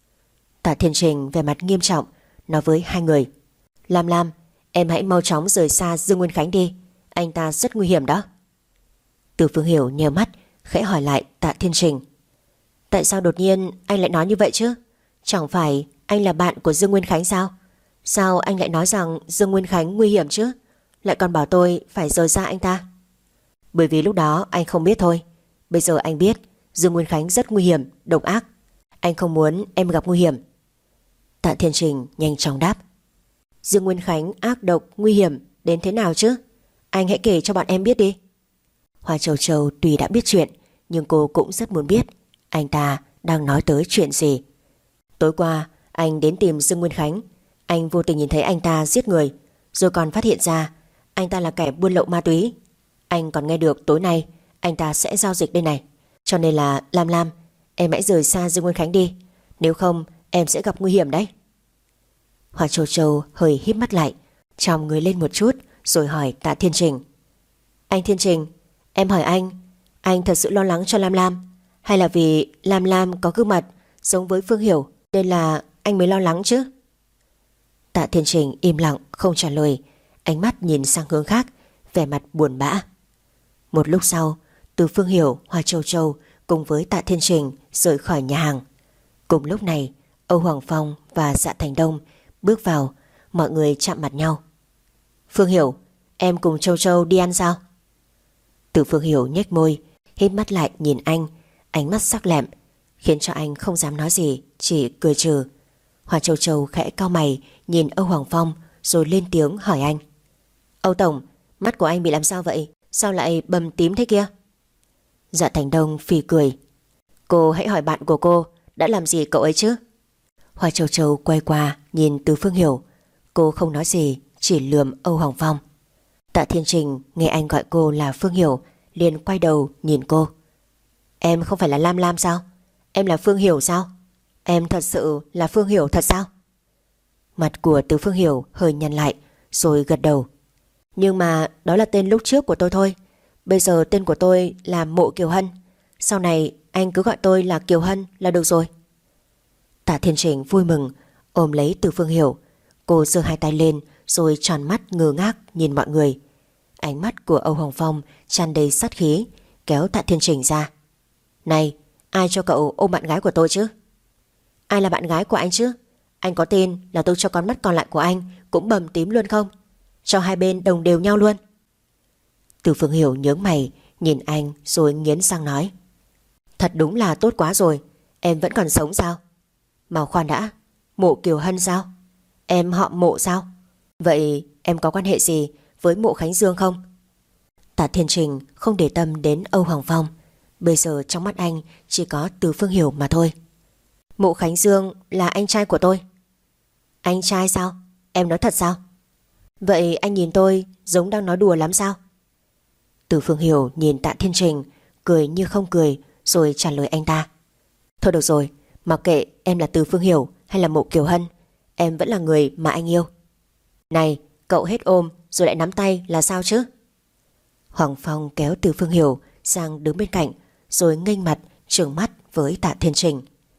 Tạ Thiên Trình vẻ mặt nghiêm trọng nói với hai người: Lam Lam, em hãy mau chóng rời xa Dương Nguyên Khánh đi, anh ta rất nguy hiểm đó. Từ Phương Hiểu nhờ mắt khẽ hỏi lại Tạ Thiên Trình: Tại sao đột nhiên anh lại nói như vậy chứ? Chẳng phải anh là bạn của Dương Nguyên Khánh sao? Sao anh lại nói rằng Dương Nguyên Khánh nguy hiểm chứ? Lại còn bảo tôi phải rời xa anh ta. Bởi vì lúc đó anh không biết thôi. Bây giờ anh biết Dương Nguyên Khánh rất nguy hiểm, độc ác. Anh không muốn em gặp nguy hiểm. Tạ Thiên Trình nhanh chóng đáp: Dương Nguyên Khánh ác độc, nguy hiểm đến thế nào chứ? Anh hãy kể cho bọn em biết đi. Hoa Châu Châu tuy đã biết chuyện, nhưng cô cũng rất muốn biết anh ta đang nói tới chuyện gì. Tối qua anh đến tìm Dương Nguyên Khánh, anh vô tình nhìn thấy anh ta giết người, rồi còn phát hiện ra anh ta là kẻ buôn lậu ma túy. Anh còn nghe được tối nay anh ta sẽ giao dịch đây này. Cho nên là Lam Lam, em hãy rời xa Dương Nguyên Khánh đi, nếu không em sẽ gặp nguy hiểm đấy. Hoa Châu Châu hơi híp mắt lại, tròng người lên một chút, rồi hỏi Tạ Thiên Trình: Anh Thiên Trình, em hỏi anh thật sự lo lắng cho Lam Lam, hay là vì Lam Lam có gương mặt giống với Phương Hiểu nên là anh mới lo lắng chứ? Tạ Thiên Trình im lặng không trả lời, ánh mắt nhìn sang hướng khác, vẻ mặt buồn bã. Một lúc sau, Từ Phương Hiểu, Hoa Châu Châu cùng với Tạ Thiên Trình rời khỏi nhà hàng. Cùng lúc này, Âu Hoàng Phong và Dạ Thành Đông bước vào, mọi người chạm mặt nhau. Phương Hiểu, em cùng Châu Châu đi ăn sao? Từ Phương Hiểu nhếch môi, híp mắt lại nhìn anh, ánh mắt sắc lẹm, khiến cho anh không dám nói gì, chỉ cười trừ. Hoa Châu Châu khẽ cau mày nhìn Âu Hoàng Phong, rồi lên tiếng hỏi anh: Âu Tổng, mắt của anh bị làm sao vậy? Sao lại bầm tím thế kia? Dạ Thành Đông phì cười: Cô hãy hỏi bạn của cô đã làm gì cậu ấy chứ? Hoa Châu Châu quay qua nhìn Từ Phương Hiểu, cô không nói gì, chỉ lườm Âu Hoàng Phong. Tạ Thiên Trình nghe anh gọi cô là Phương Hiểu, liền quay đầu nhìn cô: Em không phải là Lam Lam sao? Em là Phương Hiểu sao? Em thật sự là Phương Hiểu thật sao? Mặt của Từ Phương Hiểu hơi nhăn lại, rồi gật đầu: Nhưng mà đó là tên lúc trước của tôi thôi. Bây giờ tên của tôi là Mộ Kiều Hân, sau này anh cứ gọi tôi là Kiều Hân là được rồi. Tạ Thiên Trình vui mừng ôm lấy Từ Phương Hiểu. Cô giơ hai tay lên rồi tròn mắt ngơ ngác nhìn mọi người. Ánh mắt của Âu Hoàng Phong tràn đầy sát khí, kéo Tạ Thiên Trình ra: Này, ai cho cậu ôm bạn gái của tôi chứ? Ai là bạn gái của anh chứ? Anh có tin là tôi cho con mắt còn lại của anh cũng bầm tím luôn không? Cho hai bên đồng đều nhau luôn. Từ Phương Hiểu nhướng mày nhìn anh rồi nghiến răng nói: Thật đúng là tốt quá rồi, em vẫn còn sống sao? Mà khoan đã, Mộ Kiều Hân sao? Em họ Mộ sao? Vậy em có quan hệ gì với Mộ Khánh Dương không? Tạ Thiên Trình không để tâm đến Âu Hoàng Phong, bây giờ trong mắt anh chỉ có Từ Phương Hiểu mà thôi. Mộ Khánh Dương là anh trai của tôi. Anh trai sao? Em nói thật sao? Vậy anh nhìn tôi giống đang nói đùa lắm sao? Từ Phương Hiểu nhìn Tạ Thiên Trình, cười như không cười, rồi trả lời anh ta: Thôi được rồi, mặc kệ em là Từ Phương Hiểu hay là Mộ Kiều Hân, em vẫn là người mà anh yêu. Này, cậu hết ôm rồi lại nắm tay là sao chứ? Hoàng Phong kéo Từ Phương Hiểu sang đứng bên cạnh, rồi nghênh mặt trừng mắt với Tạ Thiên Trình.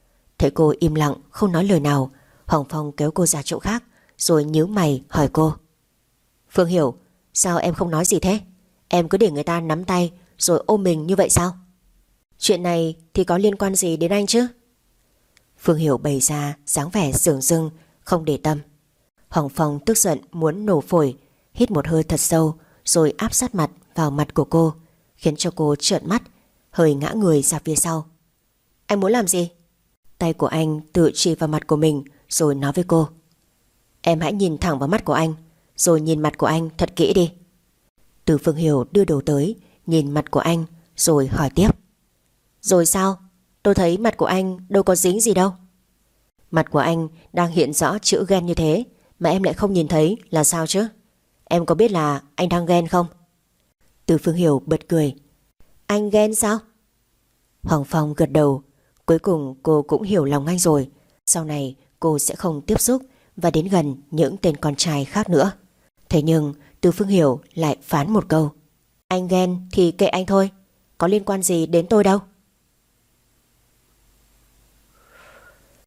Thấy cô im lặng không nói lời nào, Hoàng Phong kéo cô ra chỗ khác, rồi nhíu mày hỏi cô: Phương Hiểu, sao em không nói gì thế? Em cứ để người ta nắm tay rồi ôm mình như vậy sao? Chuyện này thì có liên quan gì đến anh chứ? Phương Hiểu bày ra dáng vẻ dửng dưng, không để tâm. Hoàng Phong tức giận muốn nổ phổi, hít một hơi thật sâu rồi áp sát mặt vào mặt của cô, khiến cho cô trợn mắt, hơi ngã người ra phía sau. Anh muốn làm gì? Tay của anh tự chỉ vào mặt của mình rồi nói với cô: Em hãy nhìn thẳng vào mắt của anh, rồi nhìn mặt của anh thật kỹ đi. Từ Phương Hiểu đưa đầu tới, nhìn mặt của anh rồi hỏi tiếp: Rồi sao? Tôi thấy mặt của anh đâu có dính gì đâu. Mặt của anh đang hiện rõ chữ ghen như thế mà em lại không nhìn thấy là sao chứ? Em có biết là anh đang ghen không? Từ Phương Hiểu bật cười: Anh ghen sao? Hoàng Phong gật đầu. Cuối cùng cô cũng hiểu lòng anh rồi. Sau này cô sẽ không tiếp xúc và đến gần những tên con trai khác nữa. Thế nhưng Từ Phương Hiểu lại phán một câu: Anh ghen thì kệ anh thôi, có liên quan gì đến tôi đâu.